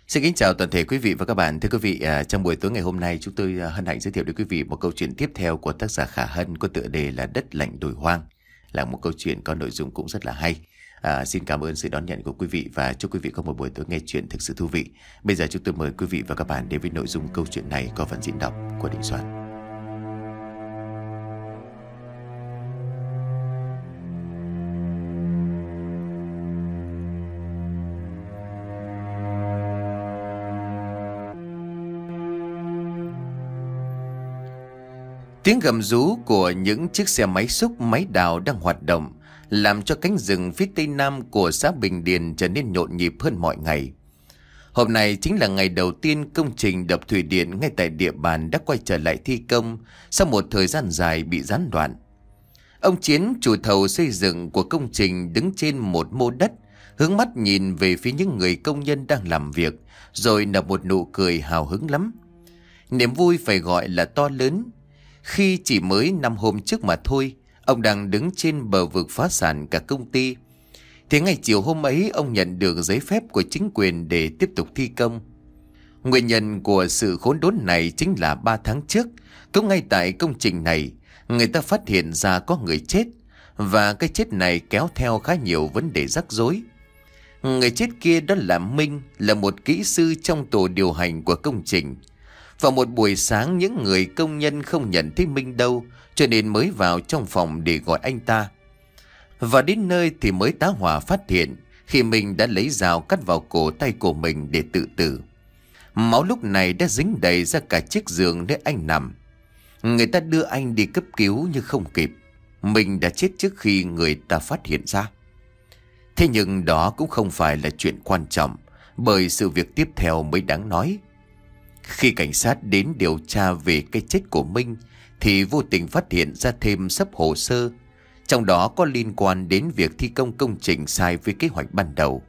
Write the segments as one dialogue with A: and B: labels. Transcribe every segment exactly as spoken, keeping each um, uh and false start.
A: Xin kính chào toàn thể quý vị và các bạn. Thưa quý vị, à, trong buổi tối ngày hôm nay chúng tôi à, hân hạnh giới thiệu đến quý vị một câu chuyện tiếp theo của tác giả Khả Hân có tựa đề là Đất Lạnh Đồi Hoang. Là một câu chuyện có nội dung cũng rất là hay. À, xin cảm ơn sự đón nhận của quý vị và chúc quý vị có một buổi tối nghe chuyện thực sự thú vị. Bây giờ chúng tôi mời quý vị và các bạn đến với nội dung câu chuyện này có phần diễn đọc của Đình Soạn. Tiếng gầm rú của những chiếc xe máy xúc máy đào đang hoạt động làm cho cánh rừng phía tây nam của xã Bình Điền trở nên nhộn nhịp hơn mọi ngày. Hôm nay chính là ngày đầu tiên công trình đập thủy điện ngay tại địa bàn đã quay trở lại thi công sau một thời gian dài bị gián đoạn. Ông Chiến, chủ thầu xây dựng của công trình, đứng trên một mô đất, hướng mắt nhìn về phía những người công nhân đang làm việc, rồi nở một nụ cười hào hứng lắm. Niềm vui phải gọi là to lớn. Khi chỉ mới năm hôm trước mà thôi, ông đang đứng trên bờ vực phá sản cả công ty, thì ngay chiều hôm ấy ông nhận được giấy phép của chính quyền để tiếp tục thi công. Nguyên nhân của sự khốn đốn này chính là ba tháng trước, cũng ngay tại công trình này, người ta phát hiện ra có người chết, và cái chết này kéo theo khá nhiều vấn đề rắc rối. Người chết kia đó là Minh, là một kỹ sư trong tổ điều hành của công trình. Vào một buổi sáng, những người công nhân không nhận thấy Minh đâu, cho nên mới vào trong phòng để gọi anh ta. Và đến nơi thì mới tá hỏa phát hiện khi Minh đã lấy dao cắt vào cổ tay của mình để tự tử. Máu lúc này đã dính đầy ra cả chiếc giường nơi anh nằm. Người ta đưa anh đi cấp cứu nhưng không kịp. Minh đã chết trước khi người ta phát hiện ra. Thế nhưng đó cũng không phải là chuyện quan trọng, bởi sự việc tiếp theo mới đáng nói. Khi cảnh sát đến điều tra về cái chết của Minh thì vô tình phát hiện ra thêm xấp hồ sơ, trong đó có liên quan đến việc thi công công trình sai với kế hoạch ban đầu,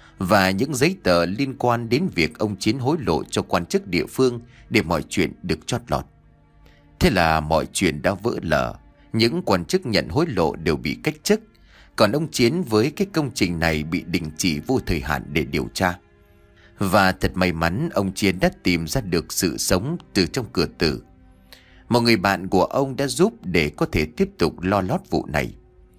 A: và những giấy tờ liên quan đến việc ông Chiến hối lộ cho quan chức địa phương để mọi chuyện được chót lọt. Thế là mọi chuyện đã vỡ lở, những quan chức nhận hối lộ đều bị cách chức, còn ông Chiến với cái công trình này bị đình chỉ vô thời hạn để điều tra. Và thật may mắn, ông Chiến đã tìm ra được sự sống từ trong cửa tử. Một người bạn của ông đã giúp để có thể tiếp tục lo lót vụ này.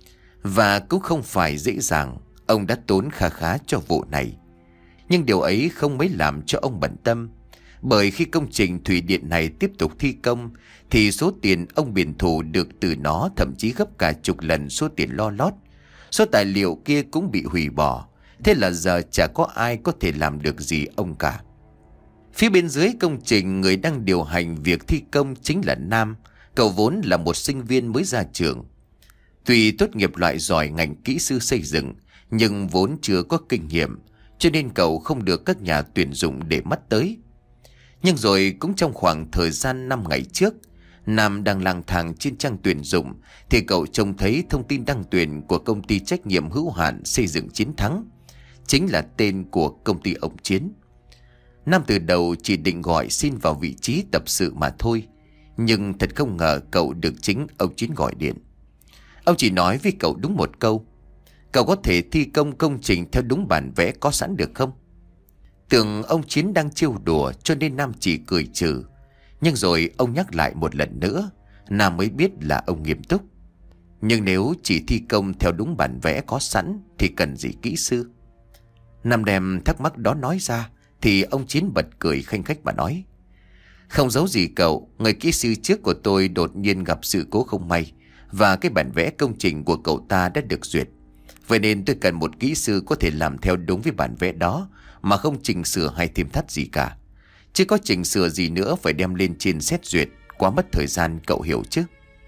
A: Và cũng không phải dễ dàng, ông đã tốn khá khá cho vụ này. Nhưng điều ấy không mấy làm cho ông bận tâm, bởi khi công trình thủy điện này tiếp tục thi công thì số tiền ông biển thủ được từ nó thậm chí gấp cả chục lần số tiền lo lót. Số tài liệu kia cũng bị hủy bỏ. Thế là giờ chả có ai có thể làm được gì ông cả. Phía bên dưới công trình, người đang điều hành việc thi công chính là Nam. Cậu vốn là một sinh viên mới ra trường. Tuy tốt nghiệp loại giỏi ngành kỹ sư xây dựng, nhưng vốn chưa có kinh nghiệm, cho nên cậu không được các nhà tuyển dụng để mắt tới. Nhưng rồi cũng trong khoảng thời gian năm ngày trước, Nam đang lang thang trên trang tuyển dụng thì cậu trông thấy thông tin đăng tuyển của công ty trách nhiệm hữu hạn xây dựng Chiến Thắng, chính là tên của công ty ông Chiến. Nam từ đầu chỉ định gọi xin vào vị trí tập sự mà thôi, nhưng thật không ngờ cậu được chính ông Chiến gọi điện. Ông chỉ nói với cậu đúng một câu: cậu có thể thi công công trình theo đúng bản vẽ có sẵn được không? Tưởng ông Chiến đang trêu đùa cho nên Nam chỉ cười trừ. Nhưng rồi ông nhắc lại một lần nữa, Nam mới biết là ông nghiêm túc. Nhưng nếu chỉ thi công theo đúng bản vẽ có sẵn thì cần gì kỹ sư? Nam đem thắc mắc đó nói ra thì ông Chiến bật cười khanh khách mà nói: không giấu gì cậu, người kỹ sư trước của tôi đột nhiên gặp sự cố không may, và cái bản vẽ công trình của cậu ta đã được duyệt. Vậy nên tôi cần một kỹ sư có thể làm theo đúng với bản vẽ đó mà không chỉnh sửa hay thêm thắt gì cả. Chứ có chỉnh sửa gì nữa phải đem lên trên xét duyệt, quá mất thời gian, cậu hiểu chứ?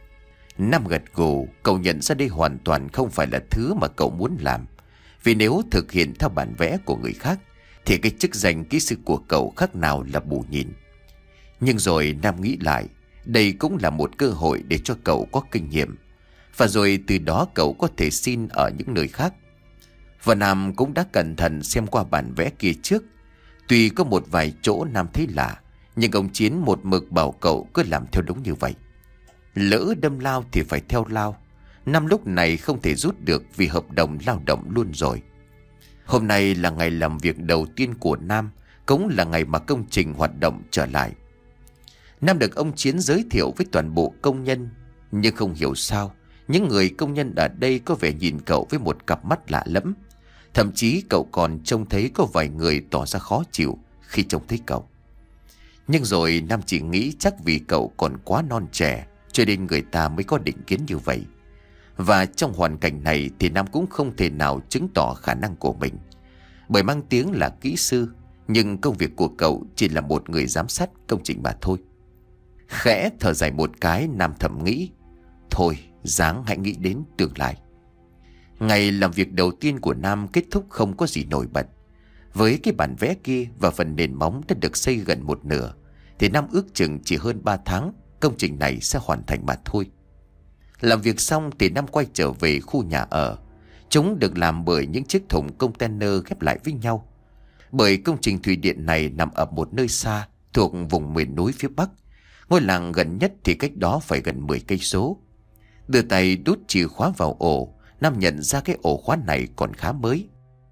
A: Nam gật gù, cậu nhận ra đây hoàn toàn không phải là thứ mà cậu muốn làm. Vì nếu thực hiện theo bản vẽ của người khác thì cái chức danh kỹ sư của cậu khác nào là bù nhìn. Nhưng rồi Nam nghĩ lại, đây cũng là một cơ hội để cho cậu có kinh nghiệm, và rồi từ đó cậu có thể xin ở những nơi khác. Và Nam cũng đã cẩn thận xem qua bản vẽ kia trước. Tuy có một vài chỗ Nam thấy lạ, nhưng ông Chiến một mực bảo cậu cứ làm theo đúng như vậy. Lỡ đâm lao thì phải theo lao. Nam lúc này không thể rút được vì hợp đồng lao động luôn rồi. Hôm nay là ngày làm việc đầu tiên của Nam, cũng là ngày mà công trình hoạt động trở lại. Nam được ông Chiến giới thiệu với toàn bộ công nhân, nhưng không hiểu sao những người công nhân ở đây có vẻ nhìn cậu với một cặp mắt lạ lẫm. Thậm chí cậu còn trông thấy có vài người tỏ ra khó chịu khi trông thấy cậu. Nhưng rồi Nam chỉ nghĩ chắc vì cậu còn quá non trẻ cho nên người ta mới có định kiến như vậy. Và trong hoàn cảnh này thì Nam cũng không thể nào chứng tỏ khả năng của mình. Bởi mang tiếng là kỹ sư, nhưng công việc của cậu chỉ là một người giám sát công trình mà thôi. Khẽ thở dài một cái, Nam thầm nghĩ, thôi ráng hãy nghĩ đến tương lai. Ngày làm việc đầu tiên của Nam kết thúc không có gì nổi bật. Với cái bản vẽ kia và phần nền móng đã được xây gần một nửa, thì Nam ước chừng chỉ hơn ba tháng công trình này sẽ hoàn thành mà thôi. Làm việc xong thì Nam quay trở về khu nhà ở. Chúng được làm bởi những chiếc thùng container ghép lại với nhau. Bởi công trình thủy điện này nằm ở một nơi xa, thuộc vùng miền núi phía Bắc. Ngôi làng gần nhất thì cách đó phải gần mười cây số. Đưa tay đút chìa khóa vào ổ, Nam nhận ra cái ổ khóa này còn khá mới.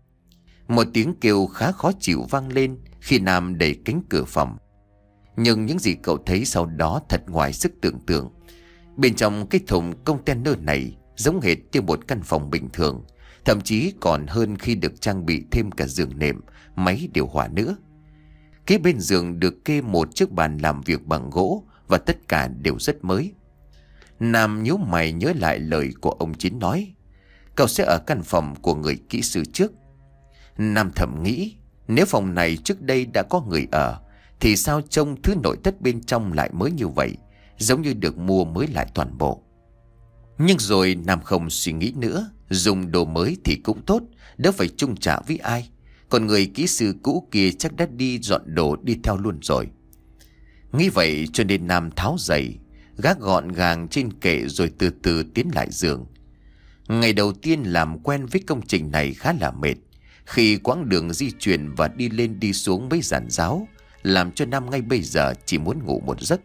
A: Một tiếng kêu khá khó chịu vang lên khi Nam đẩy cánh cửa phòng. Nhưng những gì cậu thấy sau đó thật ngoài sức tưởng tượng. Bên trong cái thùng container này giống hệt như một căn phòng bình thường, thậm chí còn hơn khi được trang bị thêm cả giường nệm, máy điều hòa nữa. Kế bên giường được kê một chiếc bàn làm việc bằng gỗ và tất cả đều rất mới. Nam nhíu mày nhớ lại lời của ông Chín nói, cậu sẽ ở căn phòng của người kỹ sư trước. Nam thầm nghĩ, nếu phòng này trước đây đã có người ở thì sao trông thứ nội thất bên trong lại mới như vậy, giống như được mua mới lại toàn bộ. Nhưng rồi Nam không suy nghĩ nữa, dùng đồ mới thì cũng tốt, đỡ phải chung trả với ai. Còn người kỹ sư cũ kia chắc đã đi dọn đồ đi theo luôn rồi. Nghĩ vậy cho nên Nam tháo giày, gác gọn gàng trên kệ rồi từ từ tiến lại giường. Ngày đầu tiên làm quen với công trình này khá là mệt, khi quãng đường di chuyển và đi lên đi xuống mấy giàn giáo, làm cho Nam ngay bây giờ chỉ muốn ngủ một giấc.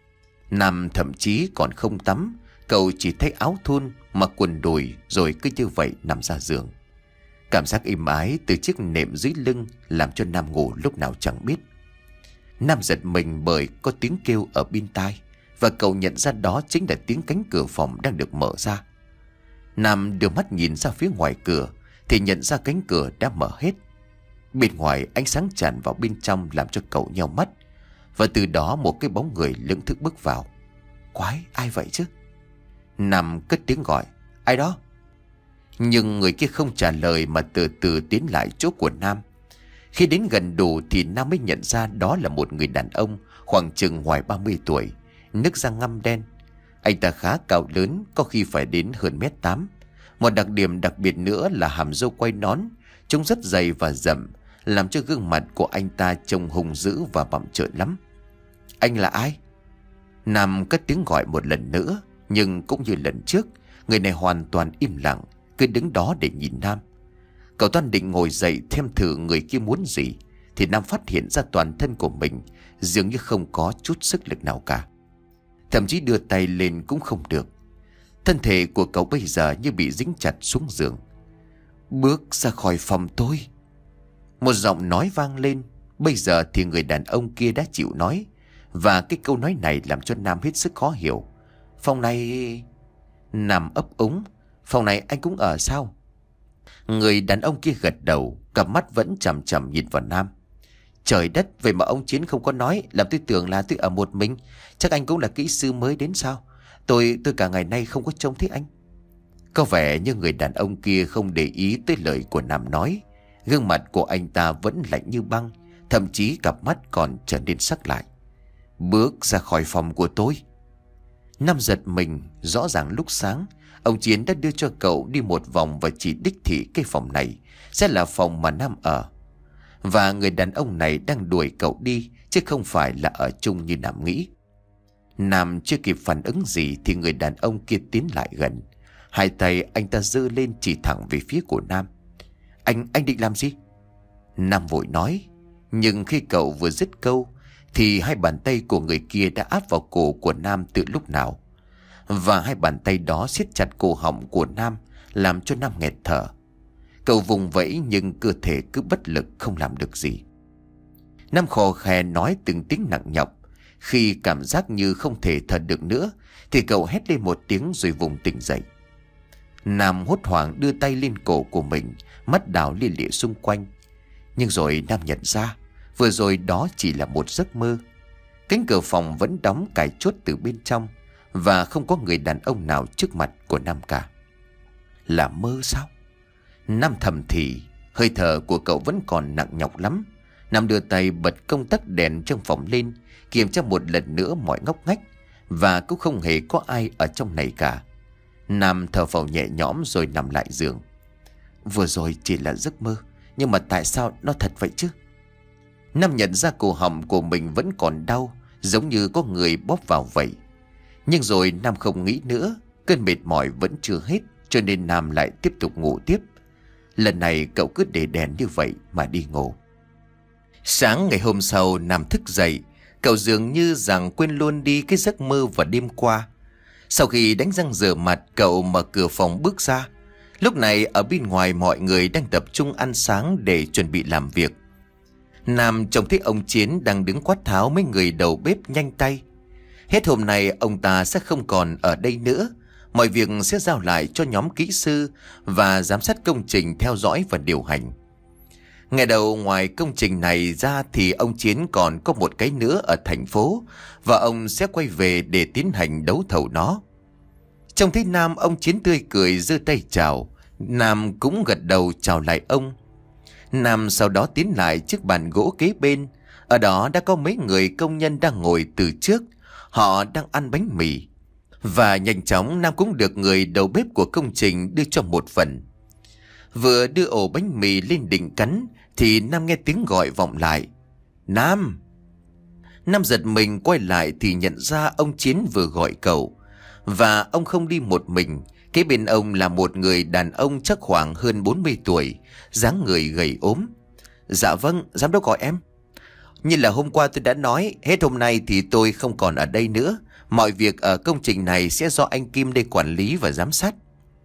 A: Nam thậm chí còn không tắm, cậu chỉ thấy áo thun, mặc quần đùi rồi cứ như vậy nằm ra giường. Cảm giác êm ái từ chiếc nệm dưới lưng làm cho Nam ngủ lúc nào chẳng biết. Nam giật mình bởi có tiếng kêu ở bên tai, và cậu nhận ra đó chính là tiếng cánh cửa phòng đang được mở ra. Nam đưa mắt nhìn ra phía ngoài cửa thì nhận ra cánh cửa đã mở hết. Bên ngoài ánh sáng tràn vào bên trong làm cho cậu nheo mắt, và từ đó một cái bóng người lững thững bước vào. Quái, ai vậy chứ? Nam cất tiếng gọi, ai đó? Nhưng người kia không trả lời mà từ từ tiến lại chỗ của Nam. Khi đến gần đủ thì Nam mới nhận ra đó là một người đàn ông khoảng chừng ngoài ba mươi tuổi, nước da ngăm đen. Anh ta khá cao lớn, có khi phải đến hơn mét tám. Một đặc điểm đặc biệt nữa là hàm râu quay nón, trông rất dày và rậm, làm cho gương mặt của anh ta trông hung dữ và bặm trợn lắm. Anh là ai? Nam cất tiếng gọi một lần nữa, nhưng cũng như lần trước, người này hoàn toàn im lặng, cứ đứng đó để nhìn Nam. Cậu toan định ngồi dậy thêm thử người kia muốn gì, thì Nam phát hiện ra toàn thân của mình dường như không có chút sức lực nào cả. Thậm chí đưa tay lên cũng không được. Thân thể của cậu bây giờ như bị dính chặt xuống giường. Bước ra khỏi phòng tôi. Một giọng nói vang lên. Bây giờ thì người đàn ông kia đã chịu nói, và cái câu nói này làm cho Nam hết sức khó hiểu. Phòng này... Nam ấp úng. Phòng này anh cũng ở sao? Người đàn ông kia gật đầu, cặp mắt vẫn chằm chằm nhìn vào Nam. Trời đất, vậy mà ông Chiến không có nói, làm tôi tưởng là tôi ở một mình. Chắc anh cũng là kỹ sư mới đến sao? Tôi tôi cả ngày nay không có trông thấy anh. Có vẻ như người đàn ông kia không để ý tới lời của Nam nói. Gương mặt của anh ta vẫn lạnh như băng, thậm chí cặp mắt còn trở nên sắc lại. Bước ra khỏi phòng của tôi. Nam giật mình, rõ ràng lúc sáng ông Chiến đã đưa cho cậu đi một vòng và chỉ đích thị cái phòng này sẽ là phòng mà Nam ở. Và người đàn ông này đang đuổi cậu đi, chứ không phải là ở chung như Nam nghĩ. Nam chưa kịp phản ứng gì thì người đàn ông kia tiến lại gần. Hai tay anh ta giơ lên chỉ thẳng về phía của Nam. Anh, anh định làm gì? Nam vội nói. Nhưng khi cậu vừa dứt câu thì hai bàn tay của người kia đã áp vào cổ của Nam từ lúc nào. Và hai bàn tay đó siết chặt cổ họng của Nam, làm cho Nam nghẹt thở. Cậu vùng vẫy nhưng cơ thể cứ bất lực không làm được gì. Nam khò khè nói từng tiếng nặng nhọc. Khi cảm giác như không thể thở được nữa thì cậu hét lên một tiếng rồi vùng tỉnh dậy. Nam hốt hoảng đưa tay lên cổ của mình, mắt đảo lia lịa xung quanh. Nhưng rồi Nam nhận ra vừa rồi đó chỉ là một giấc mơ. Cánh cửa phòng vẫn đóng cài chốt từ bên trong, và không có người đàn ông nào trước mặt của Nam cả. Là mơ sao? Nam thầm thì, hơi thở của cậu vẫn còn nặng nhọc lắm. Nam đưa tay bật công tắc đèn trong phòng lên, kiểm tra một lần nữa mọi ngóc ngách, và cũng không hề có ai ở trong này cả. Nam thở phào nhẹ nhõm rồi nằm lại giường. Vừa rồi chỉ là giấc mơ, nhưng mà tại sao nó thật vậy chứ? Nam nhận ra cổ họng của mình vẫn còn đau, giống như có người bóp vào vậy. Nhưng rồi Nam không nghĩ nữa, cơn mệt mỏi vẫn chưa hết, cho nên Nam lại tiếp tục ngủ tiếp. Lần này cậu cứ để đèn như vậy mà đi ngủ. Sáng ngày hôm sau Nam thức dậy, cậu dường như rằng quên luôn đi cái giấc mơ vào đêm qua. Sau khi đánh răng rửa mặt, cậu mở cửa phòng bước ra. Lúc này ở bên ngoài mọi người đang tập trung ăn sáng để chuẩn bị làm việc. Nam trông thấy ông Chiến đang đứng quát tháo mấy người đầu bếp nhanh tay. Hết hôm nay ông ta sẽ không còn ở đây nữa. Mọi việc sẽ giao lại cho nhóm kỹ sư và giám sát công trình theo dõi và điều hành. Ngày đầu ngoài công trình này ra thì ông Chiến còn có một cái nữa ở thành phố, và ông sẽ quay về để tiến hành đấu thầu nó. Trông thấy Nam, ông Chiến tươi cười giơ tay chào. Nam cũng gật đầu chào lại ông. Nam sau đó tiến lại chiếc bàn gỗ kế bên. Ở đó đã có mấy người công nhân đang ngồi từ trước. Họ đang ăn bánh mì. Và nhanh chóng Nam cũng được người đầu bếp của công trình đưa cho một phần. Vừa đưa ổ bánh mì lên định cắn thì Nam nghe tiếng gọi vọng lại. Nam! Nam giật mình quay lại thì nhận ra ông Chiến vừa gọi cậu. Và ông không đi một mình. Kế bên ông là một người đàn ông chắc khoảng hơn bốn mươi tuổi, dáng người gầy ốm. Dạ vâng, giám đốc gọi em. Như là hôm qua tôi đã nói, hết hôm nay thì tôi không còn ở đây nữa. Mọi việc ở công trình này sẽ do anh Kim đây quản lý và giám sát.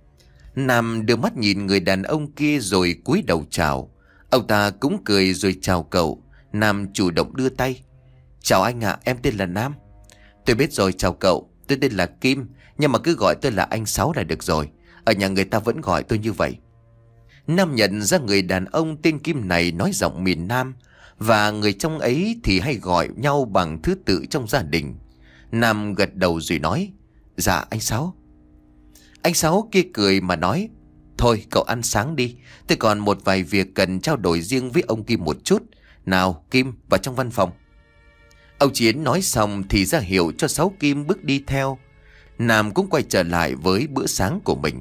A: Nam đưa mắt nhìn người đàn ông kia rồi cúi đầu chào. Ông ta cũng cười rồi chào cậu. Nam chủ động đưa tay. Chào anh ạ, em tên là Nam. Tôi biết rồi, chào cậu. Tôi tên là Kim, nhưng mà cứ gọi tôi là anh Sáu là được rồi. Ở nhà người ta vẫn gọi tôi như vậy. Nam nhận ra người đàn ông tên Kim này nói giọng miền Nam, và người trong ấy thì hay gọi nhau bằng thứ tự trong gia đình. Nam gật đầu rồi nói. Dạ anh Sáu. Anh Sáu kia cười mà nói. Thôi cậu ăn sáng đi, tôi còn một vài việc cần trao đổi riêng với ông Kim một chút. Nào Kim, vào trong văn phòng. Ông Chiến nói xong thì ra hiệu cho Sáu Kim bước đi theo. Nam cũng quay trở lại với bữa sáng của mình.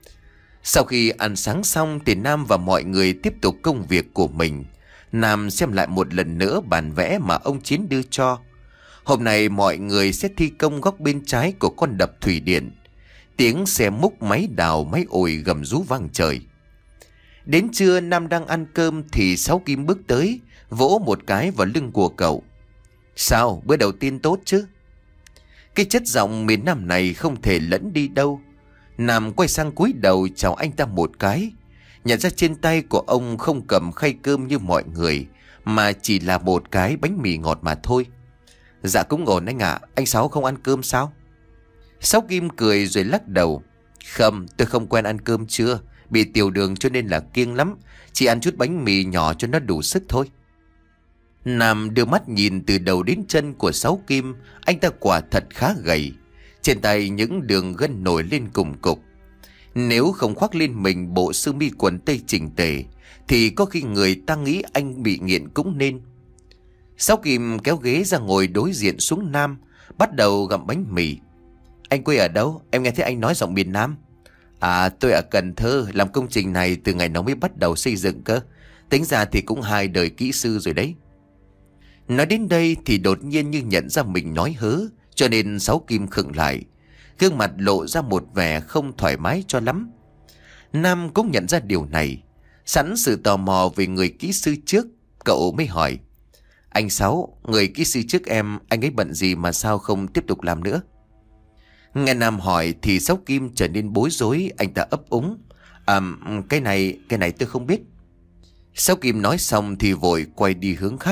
A: Sau khi ăn sáng xong thì Nam và mọi người tiếp tục công việc của mình. Nam xem lại một lần nữa bản vẽ mà ông Chiến đưa cho. Hôm nay mọi người sẽ thi công góc bên trái của con đập thủy điện. Tiếng xe múc máy đào máy ổi gầm rú vang trời. Đến trưa Nam đang ăn cơm thì Sáu Kim bước tới, vỗ một cái vào lưng của cậu. Sao, bữa đầu tiên tốt chứ? Cái chất giọng miền Nam này không thể lẫn đi đâu. Nam quay sang cúi đầu chào anh ta một cái. Nhận ra trên tay của ông không cầm khay cơm như mọi người, mà chỉ là một cái bánh mì ngọt mà thôi. Dạ cũng ổn anh ạ, anh Sáu không ăn cơm sao? Sáu Kim cười rồi lắc đầu. Không, tôi không quen ăn cơm trưa, bị tiểu đường cho nên là kiêng lắm. Chỉ ăn chút bánh mì nhỏ cho nó đủ sức thôi. Nam đưa mắt nhìn từ đầu đến chân của Sáu Kim. Anh ta quả thật khá gầy. Trên tay những đường gân nổi lên cùng cục. Nếu không khoác lên mình bộ sơ mi quần tây chỉnh tề thì có khi người ta nghĩ anh bị nghiện cũng nên. Sáu Kim kéo ghế ra ngồi đối diện xuống Nam, bắt đầu gặm bánh mì. Anh quê ở đâu? Em nghe thấy anh nói giọng miền Nam. À, tôi ở Cần Thơ, làm công trình này từ ngày nó mới bắt đầu xây dựng cơ. Tính ra thì cũng hai đời kỹ sư rồi đấy. Nói đến đây thì đột nhiên như nhận ra mình nói hớ, cho nên Sáu Kim khựng lại. Gương mặt lộ ra một vẻ không thoải mái cho lắm. Nam cũng nhận ra điều này. Sẵn sự tò mò về người kỹ sư trước, cậu mới hỏi. Anh Sáu, người kỹ sư trước em, anh ấy bận gì mà sao không tiếp tục làm nữa? Nghe Nam hỏi thì Sáu Kim trở nên bối rối, anh ta ấp úng. À, cái này, cái này tôi không biết. Sáu Kim nói xong thì vội quay đi hướng khác,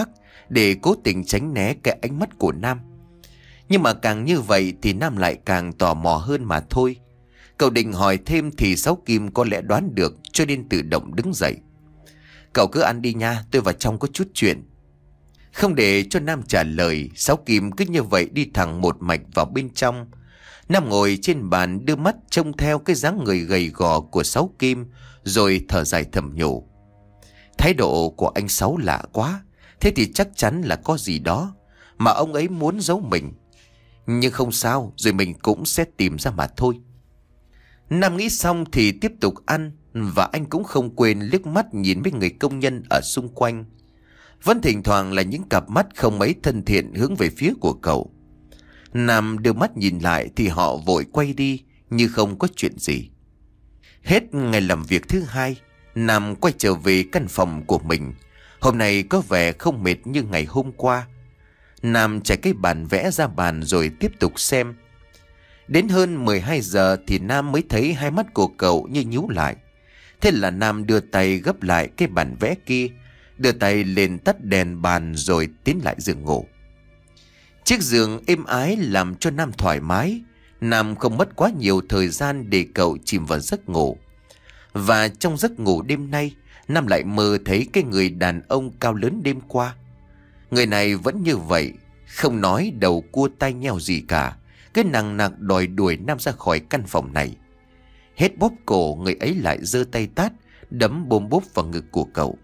A: để cố tình tránh né cái ánh mắt của Nam. Nhưng mà càng như vậy thì Nam lại càng tò mò hơn mà thôi. Cậu định hỏi thêm thì Sáu Kim có lẽ đoán được, cho nên tự động đứng dậy. Cậu cứ ăn đi nha, tôi vào trong có chút chuyện. Không để cho Nam trả lời, Sáu Kim cứ như vậy đi thẳng một mạch vào bên trong. Nam ngồi trên bàn đưa mắt trông theo cái dáng người gầy gò của Sáu Kim, rồi thở dài thầm nhủ. Thái độ của anh Sáu lạ quá, thế thì chắc chắn là có gì đó mà ông ấy muốn giấu mình. Nhưng không sao, rồi mình cũng sẽ tìm ra mà thôi. Nam nghĩ xong thì tiếp tục ăn, và anh cũng không quên liếc mắt nhìn mấy người công nhân ở xung quanh. Vẫn thỉnh thoảng là những cặp mắt không mấy thân thiện hướng về phía của cậu. Nam đưa mắt nhìn lại thì họ vội quay đi như không có chuyện gì. Hết ngày làm việc thứ hai, Nam quay trở về căn phòng của mình. Hôm nay có vẻ không mệt như ngày hôm qua. Nam trải cái bàn vẽ ra bàn rồi tiếp tục xem. Đến hơn mười hai giờ thì Nam mới thấy hai mắt của cậu như nhíu lại. Thế là Nam đưa tay gấp lại cái bản vẽ kia, đưa tay lên tắt đèn bàn rồi tiến lại giường ngủ. Chiếc giường êm ái làm cho Nam thoải mái. Nam không mất quá nhiều thời gian để cậu chìm vào giấc ngủ. Và trong giấc ngủ đêm nay, Nam lại mơ thấy cái người đàn ông cao lớn đêm qua. Người này vẫn như vậy, không nói đầu cua tai nheo gì cả, cứ nằng nặc đòi đuổi Nam ra khỏi căn phòng này. Hết bóp cổ, người ấy lại giơ tay tát, đấm bôm bốp vào ngực của cậu.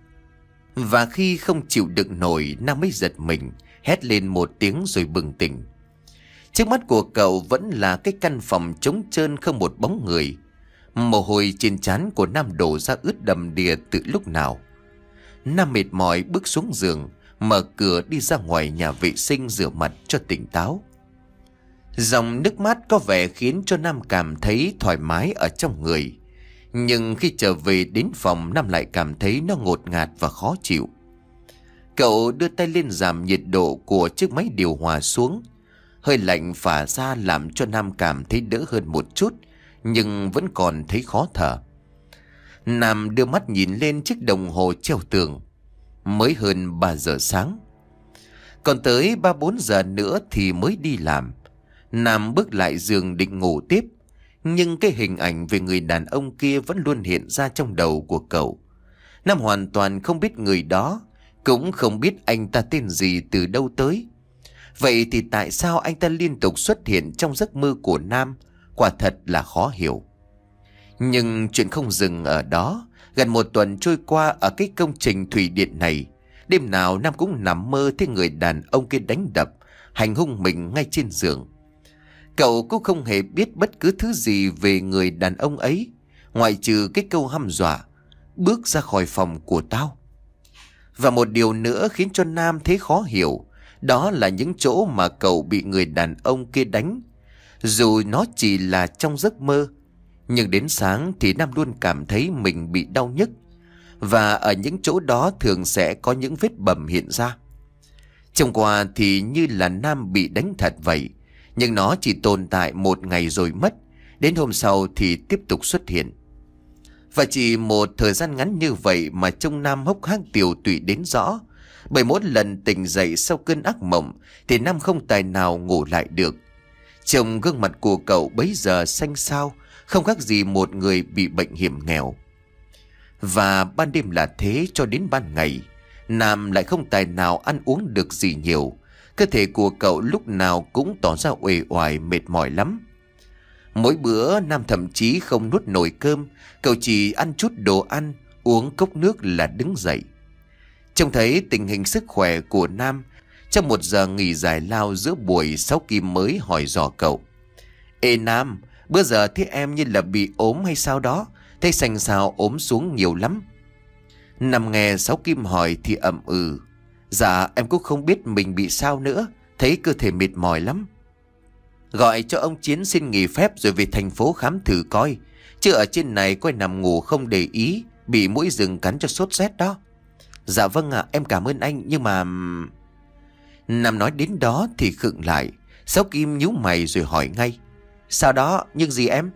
A: Và khi không chịu đựng nổi, Nam mới giật mình, hét lên một tiếng rồi bừng tỉnh. Trước mắt của cậu vẫn là cái căn phòng trống trơn không một bóng người. Mồ hôi trên trán của Nam đổ ra ướt đầm đìa từ lúc nào. Nam mệt mỏi bước xuống giường, mở cửa đi ra ngoài nhà vệ sinh rửa mặt cho tỉnh táo. Dòng nước mát có vẻ khiến cho Nam cảm thấy thoải mái ở trong người. Nhưng khi trở về đến phòng, Nam lại cảm thấy nó ngột ngạt và khó chịu. Cậu đưa tay lên giảm nhiệt độ của chiếc máy điều hòa xuống. Hơi lạnh phả ra làm cho Nam cảm thấy đỡ hơn một chút, nhưng vẫn còn thấy khó thở. Nam đưa mắt nhìn lên chiếc đồng hồ treo tường. Mới hơn ba giờ sáng. Còn tới ba bốn giờ nữa thì mới đi làm. Nam bước lại giường định ngủ tiếp. Nhưng cái hình ảnh về người đàn ông kia vẫn luôn hiện ra trong đầu của cậu. Nam hoàn toàn không biết người đó, cũng không biết anh ta tên gì, từ đâu tới. Vậy thì tại sao anh ta liên tục xuất hiện trong giấc mơ của Nam? Quả thật là khó hiểu. Nhưng chuyện không dừng ở đó. Gần một tuần trôi qua ở cái công trình thủy điện này, đêm nào Nam cũng nằm mơ thấy người đàn ông kia đánh đập, hành hung mình ngay trên giường. Cậu cũng không hề biết bất cứ thứ gì về người đàn ông ấy, ngoại trừ cái câu hăm dọa: bước ra khỏi phòng của tao. Và một điều nữa khiến cho Nam thấy khó hiểu, đó là những chỗ mà cậu bị người đàn ông kia đánh. Dù nó chỉ là trong giấc mơ, nhưng đến sáng thì Nam luôn cảm thấy mình bị đau nhức. Và ở những chỗ đó thường sẽ có những vết bầm hiện ra. Trông qua thì như là Nam bị đánh thật vậy, nhưng nó chỉ tồn tại một ngày rồi mất. Đến hôm sau thì tiếp tục xuất hiện. Và chỉ một thời gian ngắn như vậy mà trông Nam hốc hác tiều tụy đến rõ. Bởi mỗi lần tỉnh dậy sau cơn ác mộng thì Nam không tài nào ngủ lại được. Trông gương mặt của cậu bấy giờ xanh xao, không khác gì một người bị bệnh hiểm nghèo. Và ban đêm là thế cho đến ban ngày, Nam lại không tài nào ăn uống được gì nhiều. Cơ thể của cậu lúc nào cũng tỏ ra uể oải mệt mỏi lắm. Mỗi bữa Nam thậm chí không nuốt nổi cơm, cậu chỉ ăn chút đồ ăn, uống cốc nước là đứng dậy. Trông thấy tình hình sức khỏe của Nam, trong một giờ nghỉ giải lao giữa buổi, Sáu Kim mới hỏi dò cậu: Ê Nam, bữa giờ thế em như là bị ốm hay sao đó, thấy xanh xao ốm xuống nhiều lắm. Nam nghe Sáu Kim hỏi thì ậm ừ: Dạ em cũng không biết mình bị sao nữa, thấy cơ thể mệt mỏi lắm. Gọi cho ông Chiến xin nghỉ phép rồi về thành phố khám thử coi, chứ ở trên này coi nằm ngủ không để ý, bị muỗi rừng cắn cho sốt rét đó. Dạ vâng ạ, em cảm ơn anh, nhưng mà... Nam nói đến đó thì khựng lại. Sáu Kim nhíu mày rồi hỏi ngay: Sao đó, nhưng gì em?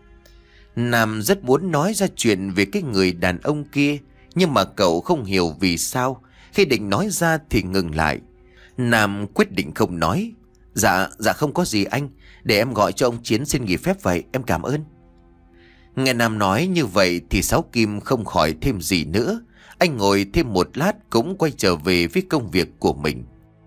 A: Nam rất muốn nói ra chuyện về cái người đàn ông kia, nhưng mà cậu không hiểu vì sao Khi định nói ra thì ngừng lại. Nam quyết định không nói. Dạ, dạ không có gì anh. Để em gọi cho ông Chiến xin nghỉ phép vậy, em cảm ơn. Nghe Nam nói như vậy thì Sáu Kim không khỏi thêm gì nữa. Anh ngồi thêm một lát cũng quay trở về với công việc của mình.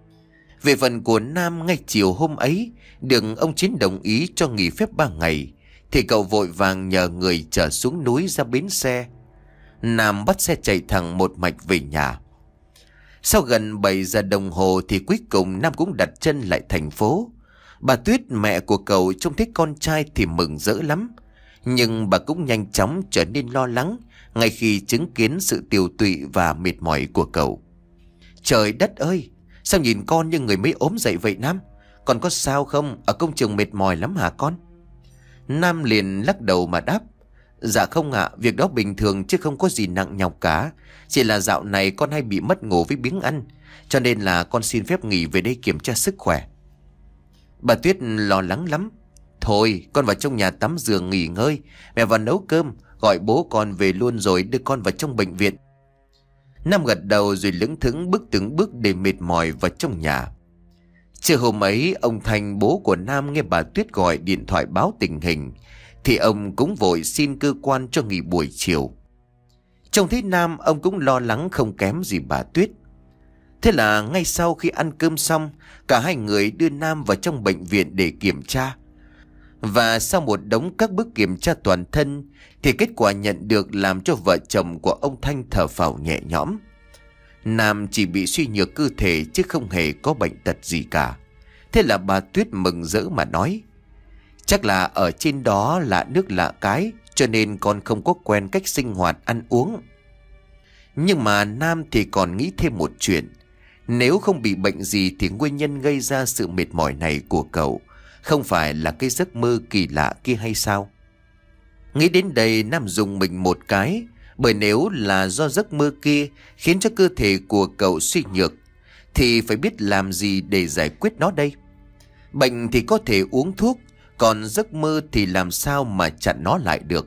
A: Về phần của Nam, ngay chiều hôm ấy, được ông Chiến đồng ý cho nghỉ phép ba ngày, thì cậu vội vàng nhờ người chở xuống núi ra bến xe. Nam bắt xe chạy thẳng một mạch về nhà. Sau gần bảy giờ đồng hồ thì cuối cùng Nam cũng đặt chân lại thành phố. Bà Tuyết, mẹ của cậu, trông thấy con trai thì mừng rỡ lắm. Nhưng bà cũng nhanh chóng trở nên lo lắng ngay khi chứng kiến sự tiều tụy và mệt mỏi của cậu. Trời đất ơi, sao nhìn con như người mới ốm dậy vậy Nam? Con có sao không? Ở công trường mệt mỏi lắm hả con? Nam liền lắc đầu mà đáp: Dạ không ạ, việc đó bình thường chứ không có gì nặng nhọc cả. Chỉ là dạo này con hay bị mất ngủ với biếng ăn, cho nên là con xin phép nghỉ về đây kiểm tra sức khỏe. Bà Tuyết lo lắng lắm: Thôi con vào trong nhà tắm giường nghỉ ngơi, mẹ vào nấu cơm, gọi bố con về luôn rồi đưa con vào trong bệnh viện. Nam gật đầu rồi lững thững bước từng bước để mệt mỏi vào trong nhà. Trưa hôm ấy, ông Thành, bố của Nam, nghe bà Tuyết gọi điện thoại báo tình hình thì ông cũng vội xin cơ quan cho nghỉ buổi chiều. Trông thấy Nam, ông cũng lo lắng không kém gì bà Tuyết. Thế là ngay sau khi ăn cơm xong, cả hai người đưa Nam vào trong bệnh viện để kiểm tra. Và sau một đống các bước kiểm tra toàn thân thì kết quả nhận được làm cho vợ chồng của ông Thanh thở phào nhẹ nhõm. Nam chỉ bị suy nhược cơ thể chứ không hề có bệnh tật gì cả. Thế là bà Tuyết mừng rỡ mà nói: Chắc là ở trên đó lạ nước lạ cái, cho nên con không có quen cách sinh hoạt ăn uống. Nhưng mà Nam thì còn nghĩ thêm một chuyện. Nếu không bị bệnh gì thì nguyên nhân gây ra sự mệt mỏi này của cậu không phải là cái giấc mơ kỳ lạ kia hay sao? Nghĩ đến đây, Nam dùng mình một cái. Bởi nếu là do giấc mơ kia khiến cho cơ thể của cậu suy nhược thì phải biết làm gì để giải quyết nó đây. Bệnh thì có thể uống thuốc, còn giấc mơ thì làm sao mà chặn nó lại được.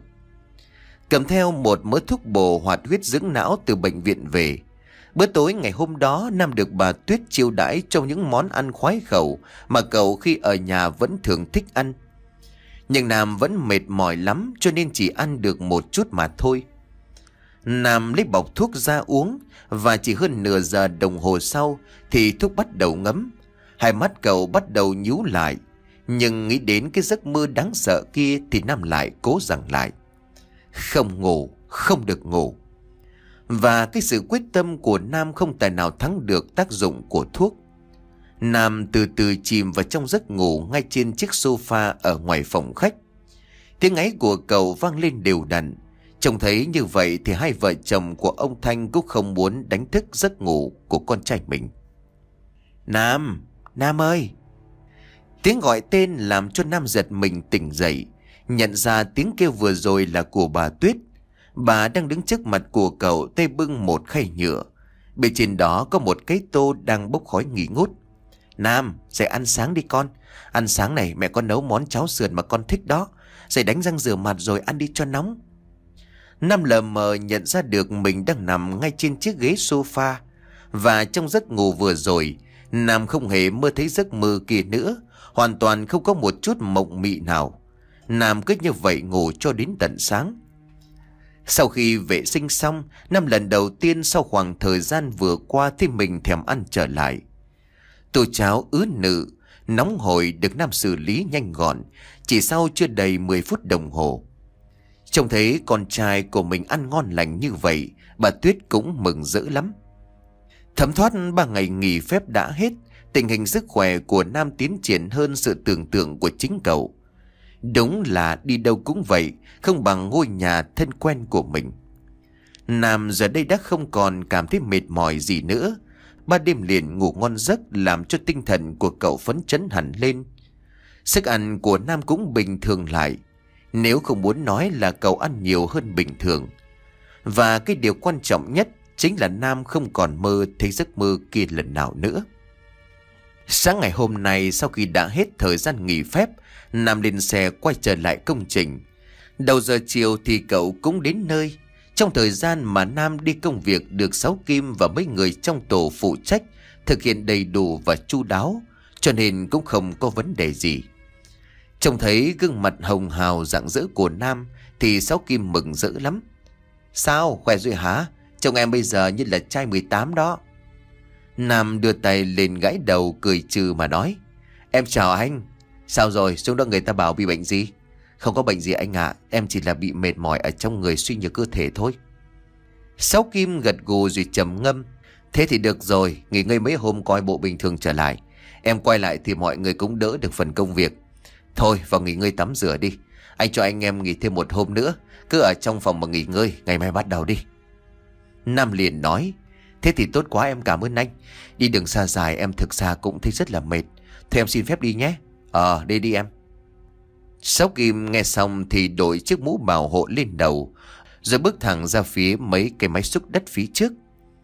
A: Cầm theo một mớ thuốc bổ hoạt huyết dưỡng não từ bệnh viện về, bữa tối ngày hôm đó Nam được bà Tuyết chiêu đãi trong những món ăn khoái khẩu mà cậu khi ở nhà vẫn thường thích ăn. Nhưng Nam vẫn mệt mỏi lắm cho nên chỉ ăn được một chút mà thôi. Nam lấy bọc thuốc ra uống và chỉ hơn nửa giờ đồng hồ sau thì thuốc bắt đầu ngấm. Hai mắt cậu bắt đầu nhíu lại. Nhưng nghĩ đến cái giấc mơ đáng sợ kia thì Nam lại cố giằng lại: Không ngủ, không được ngủ. Và cái sự quyết tâm của Nam không tài nào thắng được tác dụng của thuốc. Nam từ từ chìm vào trong giấc ngủ ngay trên chiếc sofa ở ngoài phòng khách. Tiếng ngáy của cậu vang lên đều đặn. Trông thấy như vậy thì hai vợ chồng của ông Thanh cũng không muốn đánh thức giấc ngủ của con trai mình. Nam, Nam ơi! Tiếng gọi tên làm cho Nam giật mình tỉnh dậy, nhận ra tiếng kêu vừa rồi là của bà Tuyết. Bà đang đứng trước mặt của cậu, tay bưng một khay nhựa. Bên trên đó có một cái tô đang bốc khói nghi ngút. Nam, dậy ăn sáng đi con. Ăn sáng này mẹ con nấu món cháo sườn mà con thích đó. Dậy đánh răng rửa mặt rồi ăn đi cho nóng. Nam lờ mờ nhận ra được mình đang nằm ngay trên chiếc ghế sofa. Và trong giấc ngủ vừa rồi, Nam không hề mơ thấy giấc mơ kia nữa. Hoàn toàn không có một chút mộng mị nào. Nam cứ như vậy ngủ cho đến tận sáng. Sau khi vệ sinh xong, Nam lần đầu tiên sau khoảng thời gian vừa qua thì mình thèm ăn trở lại. Tô cháo ứ nự, nóng hổi được Nam xử lý nhanh gọn, chỉ sau chưa đầy mười phút đồng hồ. Trông thấy con trai của mình ăn ngon lành như vậy, bà Tuyết cũng mừng rỡ lắm. Thấm thoát ba ngày nghỉ phép đã hết, tình hình sức khỏe của Nam tiến triển hơn sự tưởng tượng của chính cậu. Đúng là đi đâu cũng vậy, không bằng ngôi nhà thân quen của mình. Nam giờ đây đã không còn cảm thấy mệt mỏi gì nữa. Ba đêm liền ngủ ngon giấc làm cho tinh thần của cậu phấn chấn hẳn lên. Sức ăn của Nam cũng bình thường lại, nếu không muốn nói là cậu ăn nhiều hơn bình thường. Và cái điều quan trọng nhất chính là Nam không còn mơ thấy giấc mơ kia lần nào nữa. Sáng ngày hôm nay, sau khi đã hết thời gian nghỉ phép, Nam lên xe quay trở lại công trình. Đầu giờ chiều thì cậu cũng đến nơi. Trong thời gian mà Nam đi công việc được Sáu Kim và mấy người trong tổ phụ trách thực hiện đầy đủ và chu đáo, cho nên cũng không có vấn đề gì. Trông thấy gương mặt hồng hào rạng rỡ của Nam thì Sáu Kim mừng rỡ lắm. Sao, khỏe rồi hả? Trông em bây giờ như là trai mười tám đó. Nam đưa tay lên gãi đầu cười trừ mà nói. Em chào anh. Sao rồi, xuống đó người ta bảo bị bệnh gì? Không có bệnh gì anh ạ, em chỉ là bị mệt mỏi ở trong người, suy nhược cơ thể thôi. Sáu Kim gật gù rồi trầm ngâm. Thế thì được rồi, nghỉ ngơi mấy hôm coi bộ bình thường trở lại. Em quay lại thì mọi người cũng đỡ được phần công việc. Thôi vào nghỉ ngơi tắm rửa đi. Anh cho anh em nghỉ thêm một hôm nữa. Cứ ở trong phòng mà nghỉ ngơi, ngày mai bắt đầu đi. Nam liền nói. Thế thì tốt quá, em cảm ơn anh. Đi đường xa dài em thực ra cũng thấy rất là mệt. Thôi em xin phép đi nhé. Ờ đi đi em. Sáu Kim nghe xong thì đội chiếc mũ bảo hộ lên đầu, rồi bước thẳng ra phía mấy cây máy xúc đất phía trước.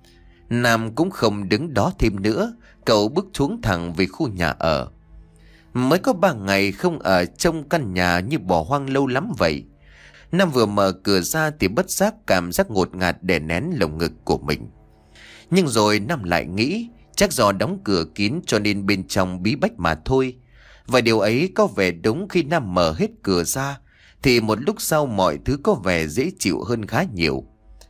A: Nam cũng không đứng đó thêm nữa, cậu bước xuống thẳng về khu nhà ở. Mới có ba ngày không ở trong căn nhà như bỏ hoang lâu lắm vậy. Nam vừa mở cửa ra thì bất giác cảm giác ngột ngạt đè nén lồng ngực của mình. Nhưng rồi Nam lại nghĩ chắc do đóng cửa kín cho nên bên trong bí bách mà thôi. Và điều ấy có vẻ đúng, khi Nam mở hết cửa ra thì một lúc sau mọi thứ có vẻ dễ chịu hơn khá nhiều.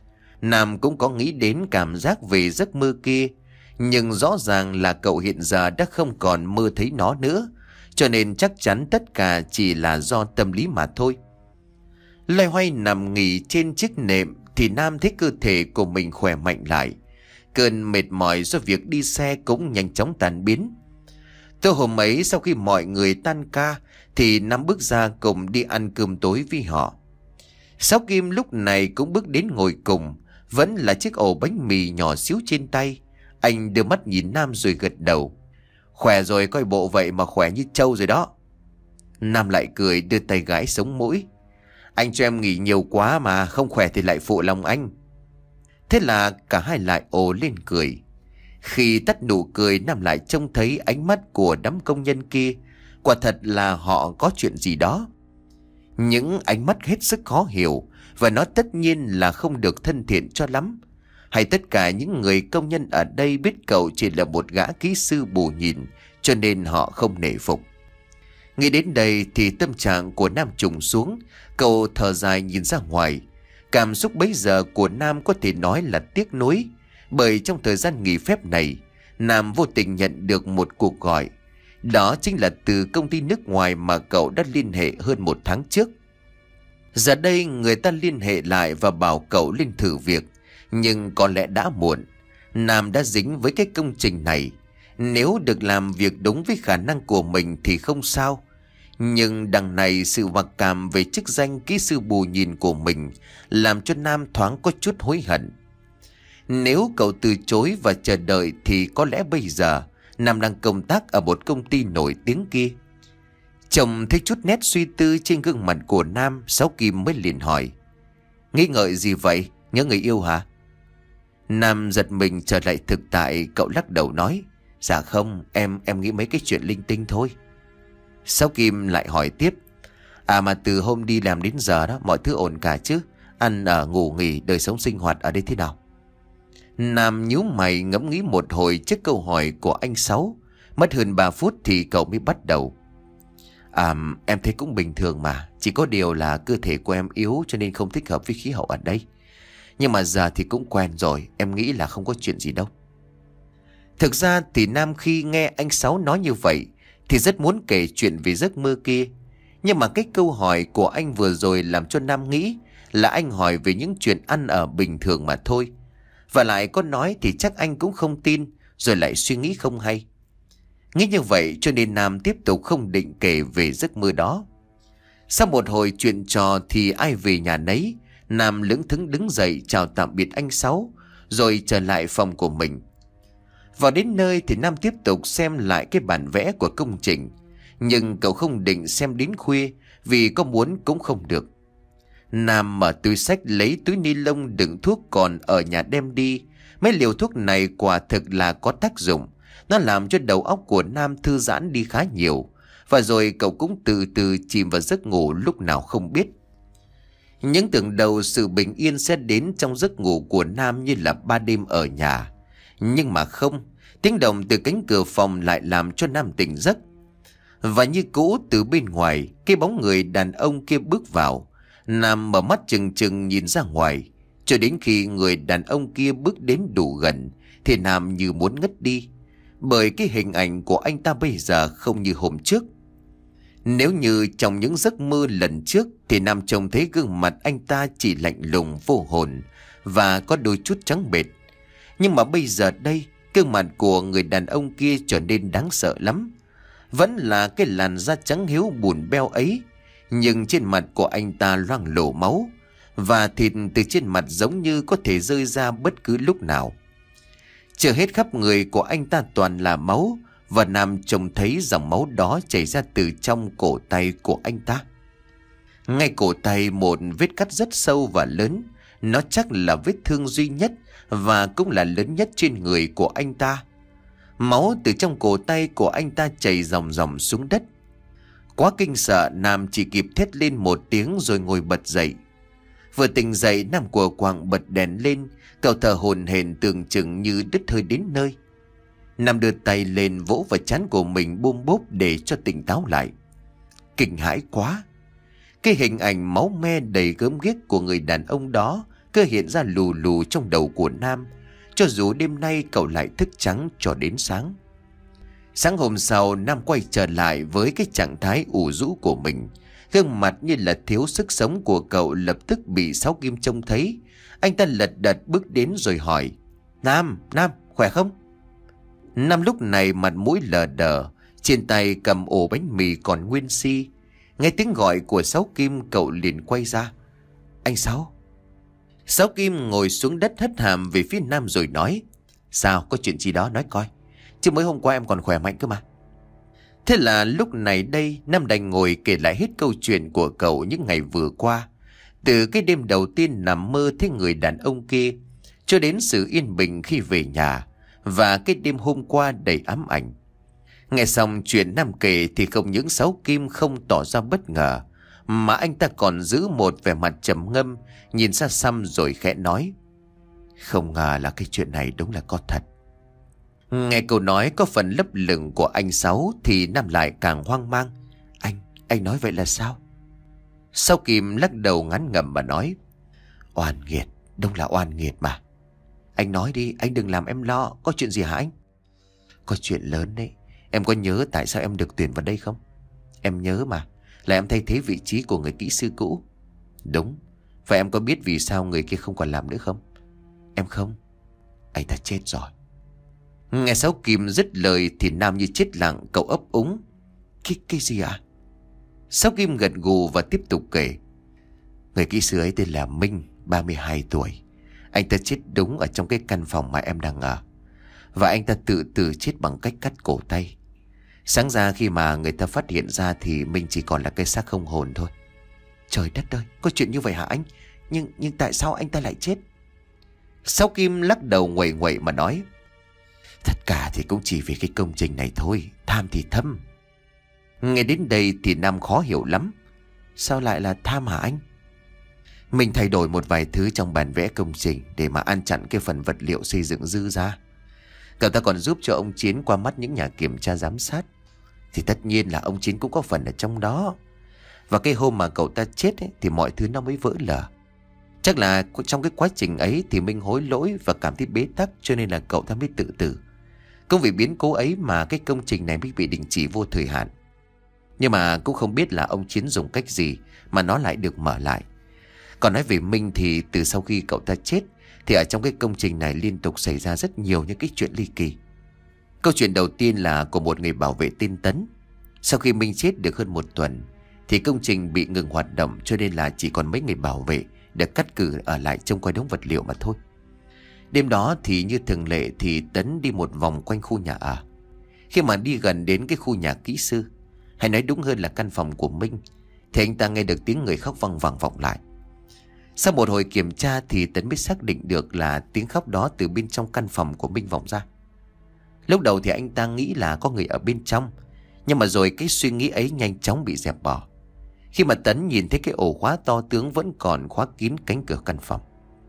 A: Nam cũng có nghĩ đến cảm giác về giấc mơ kia, nhưng rõ ràng là cậu hiện giờ đã không còn mơ thấy nó nữa, cho nên chắc chắn tất cả chỉ là do tâm lý mà thôi. Loay hoay nằm nghỉ trên chiếc nệm thì Nam thấy cơ thể của mình khỏe mạnh lại. Cơn mệt mỏi do việc đi xe cũng nhanh chóng tan biến. Tối hôm ấy sau khi mọi người tan ca thì Nam bước ra cùng đi ăn cơm tối với họ. Sáu Kim lúc này cũng bước đến ngồi cùng, vẫn là chiếc ổ bánh mì nhỏ xíu trên tay. Anh đưa mắt nhìn Nam rồi gật đầu. Khỏe rồi, coi bộ vậy mà khỏe như trâu rồi đó. Nam lại cười đưa tay gãi sống mũi. Anh cho em nghỉ nhiều quá mà, không khỏe thì lại phụ lòng anh. Thế là cả hai lại ồ lên cười. Khi tắt nụ cười, Nam lại trông thấy ánh mắt của đám công nhân kia. Quả thật là họ có chuyện gì đó. Những ánh mắt hết sức khó hiểu, và nó tất nhiên là không được thân thiện cho lắm. Hay tất cả những người công nhân ở đây biết cậu chỉ là một gã kỹ sư bù nhìn, cho nên họ không nể phục. Nghĩ đến đây thì tâm trạng của Nam trùng xuống. Cậu thở dài nhìn ra ngoài. Cảm xúc bấy giờ của Nam có thể nói là tiếc nuối, bởi trong thời gian nghỉ phép này, Nam vô tình nhận được một cuộc gọi. Đó chính là từ công ty nước ngoài mà cậu đã liên hệ hơn một tháng trước. Giờ đây người ta liên hệ lại và bảo cậu lên thử việc, nhưng có lẽ đã muộn. Nam đã dính với cái công trình này. Nếu được làm việc đúng với khả năng của mình thì không sao. Nhưng đằng này sự mặc cảm về chức danh kỹ sư bù nhìn của mình làm cho Nam thoáng có chút hối hận. Nếu cậu từ chối và chờ đợi thì có lẽ bây giờ Nam đang công tác ở một công ty nổi tiếng kia. Chồng thấy chút nét suy tư trên gương mặt của Nam, Sáu Kim mới liền hỏi. Nghĩ ngợi gì vậy? Nhớ người yêu hả? Nam giật mình trở lại thực tại, cậu lắc đầu nói. Dạ không, em em nghĩ mấy cái chuyện linh tinh thôi. Sáu Kim lại hỏi tiếp. À mà từ hôm đi làm đến giờ đó, mọi thứ ổn cả chứ? Ăn ở ngủ nghỉ, đời sống sinh hoạt ở đây thế nào? Nam nhíu mày ngẫm nghĩ một hồi trước câu hỏi của anh Sáu. Mất hơn ba phút thì cậu mới bắt đầu. À em thấy cũng bình thường mà. Chỉ có điều là cơ thể của em yếu cho nên không thích hợp với khí hậu ở đây. Nhưng mà giờ thì cũng quen rồi, em nghĩ là không có chuyện gì đâu. Thực ra thì Nam khi nghe anh Sáu nói như vậy thì rất muốn kể chuyện về giấc mơ kia. Nhưng mà cái câu hỏi của anh vừa rồi làm cho Nam nghĩ là anh hỏi về những chuyện ăn ở bình thường mà thôi. Và lại có nói thì chắc anh cũng không tin, rồi lại suy nghĩ không hay. Nghĩ như vậy cho nên Nam tiếp tục không định kể về giấc mơ đó. Sau một hồi chuyện trò thì ai về nhà nấy. Nam lững thững đứng dậy chào tạm biệt anh Sáu, rồi trở lại phòng của mình. Vào đến nơi thì Nam tiếp tục xem lại cái bản vẽ của công trình. Nhưng cậu không định xem đến khuya, vì có muốn cũng không được. Nam mở túi xách lấy túi ni lông đựng thuốc còn ở nhà đem đi. Mấy liều thuốc này quả thực là có tác dụng. Nó làm cho đầu óc của Nam thư giãn đi khá nhiều. Và rồi cậu cũng từ từ chìm vào giấc ngủ lúc nào không biết. Những tưởng đầu sự bình yên sẽ đến trong giấc ngủ của Nam như là ba đêm ở nhà. Nhưng mà không, tiếng động từ cánh cửa phòng lại làm cho Nam tỉnh giấc. Và như cũ từ bên ngoài, cái bóng người đàn ông kia bước vào. Nam mở mắt trừng trừng nhìn ra ngoài. Cho đến khi người đàn ông kia bước đến đủ gần thì Nam như muốn ngất đi. Bởi cái hình ảnh của anh ta bây giờ không như hôm trước. Nếu như trong những giấc mơ lần trước thì Nam trông thấy gương mặt anh ta chỉ lạnh lùng vô hồn và có đôi chút trắng bệch. Nhưng mà bây giờ đây, gương mặt của người đàn ông kia trở nên đáng sợ lắm. Vẫn là cái làn da trắng hiếu buồn beo ấy, nhưng trên mặt của anh ta loang lổ máu, và thịt từ trên mặt giống như có thể rơi ra bất cứ lúc nào. Chưa hết khắp người của anh ta toàn là máu, và Nam trông thấy dòng máu đó chảy ra từ trong cổ tay của anh ta. Ngay cổ tay một vết cắt rất sâu và lớn, nó chắc là vết thương duy nhất và cũng là lớn nhất trên người của anh ta. Máu từ trong cổ tay của anh ta chảy ròng ròng xuống đất. Quá kinh sợ, Nam chỉ kịp thét lên một tiếng rồi ngồi bật dậy. Vừa tỉnh dậy, Nam của quạng bật đèn lên, cậu thở hổn hển tưởng chừng như đứt hơi đến nơi. Nam đưa tay lên vỗ vào trán của mình bôm bốp để cho tỉnh táo lại. Kinh hãi quá! Cái hình ảnh máu me đầy gớm ghiếc của người đàn ông đó cứ hiện ra lù lù trong đầu của Nam, cho dù đêm nay cậu lại thức trắng cho đến sáng. Sáng hôm sau, Nam quay trở lại với cái trạng thái ủ rũ của mình. Gương mặt như là thiếu sức sống của cậu lập tức bị Sáu Kim trông thấy. Anh ta lật đật bước đến rồi hỏi: Nam, Nam, khỏe không? Nam lúc này mặt mũi lờ đờ, trên tay cầm ổ bánh mì còn nguyên si. Nghe tiếng gọi của Sáu Kim, cậu liền quay ra. Anh Sáu. Sáu Kim ngồi xuống đất hất hàm về phía Nam rồi nói: Sao, có chuyện gì đó nói coi, chứ mới hôm qua em còn khỏe mạnh cơ mà. Thế là lúc này đây, Nam đành ngồi kể lại hết câu chuyện của cậu những ngày vừa qua. Từ cái đêm đầu tiên nằm mơ thấy người đàn ông kia, cho đến sự yên bình khi về nhà, và cái đêm hôm qua đầy ám ảnh. Nghe xong chuyện Nam kể thì không những Sáu Kim không tỏ ra bất ngờ, mà anh ta còn giữ một vẻ mặt trầm ngâm, nhìn xa xăm rồi khẽ nói: Không ngờ là cái chuyện này đúng là có thật. Nghe câu nói có phần lấp lửng của anh Sáu thì Nam lại càng hoang mang. Anh, anh nói vậy là sao? Sáu Kim lắc đầu ngán ngẩm mà nói: Oan nghiệt, đúng là oan nghiệt mà. Anh nói đi, anh đừng làm em lo. Có chuyện gì hả anh? Có chuyện lớn đấy. Em có nhớ tại sao em được tuyển vào đây không? Em nhớ mà, là em thay thế vị trí của người kỹ sư cũ. Đúng. Và em có biết vì sao người kia không còn làm nữa không? Em không. Anh ta chết rồi. Nghe Sáu Kim dứt lời thì Nam như chết lặng, cậu ấp úng: Cái, cái gì ạ? À? Sáu Kim gật gù và tiếp tục kể: Người kỹ sư ấy tên là Minh, ba mươi hai tuổi. Anh ta chết đúng ở trong cái căn phòng mà em đang ở. Và anh ta tự tử chết bằng cách cắt cổ tay. Sáng ra khi mà người ta phát hiện ra thì Minh chỉ còn là cái xác không hồn thôi. Trời đất ơi, có chuyện như vậy hả anh? Nhưng nhưng tại sao anh ta lại chết? Sáu Kim lắc đầu nguậy nguậy mà nói: Tất cả thì cũng chỉ vì cái công trình này thôi. Tham thì thâm. Nghe đến đây thì Nam khó hiểu lắm. Sao lại là tham hả anh? Mình thay đổi một vài thứ trong bản vẽ công trình để mà ăn chặn cái phần vật liệu xây dựng dư ra. Cậu ta còn giúp cho ông Chiến qua mắt những nhà kiểm tra giám sát. Thì tất nhiên là ông Chiến cũng có phần ở trong đó. Và cái hôm mà cậu ta chết ấy, thì mọi thứ nó mới vỡ lở. Chắc là trong cái quá trình ấy thì Minh hối lỗi và cảm thấy bế tắc, cho nên là cậu ta mới tự tử. Cũng vì biến cố ấy mà cái công trình này mới bị đình chỉ vô thời hạn. Nhưng mà cũng không biết là ông Chiến dùng cách gì mà nó lại được mở lại. Còn nói về Minh thì từ sau khi cậu ta chết thì ở trong cái công trình này liên tục xảy ra rất nhiều những cái chuyện ly kỳ. Câu chuyện đầu tiên là của một người bảo vệ tên Tấn. Sau khi Minh chết được hơn một tuần thì công trình bị ngừng hoạt động, cho nên là chỉ còn mấy người bảo vệ được cắt cử ở lại trông coi đống vật liệu mà thôi. Đêm đó thì như thường lệ thì Tấn đi một vòng quanh khu nhà ở. Khi mà đi gần đến cái khu nhà kỹ sư, hay nói đúng hơn là căn phòng của Minh, thì anh ta nghe được tiếng người khóc văng vẳng vọng lại. Sau một hồi kiểm tra thì Tấn mới xác định được là tiếng khóc đó từ bên trong căn phòng của Minh vọng ra. Lúc đầu thì anh ta nghĩ là có người ở bên trong, nhưng mà rồi cái suy nghĩ ấy nhanh chóng bị dẹp bỏ. khi mà Tấn nhìn thấy cái ổ khóa to tướng vẫn còn khóa kín cánh cửa căn phòng.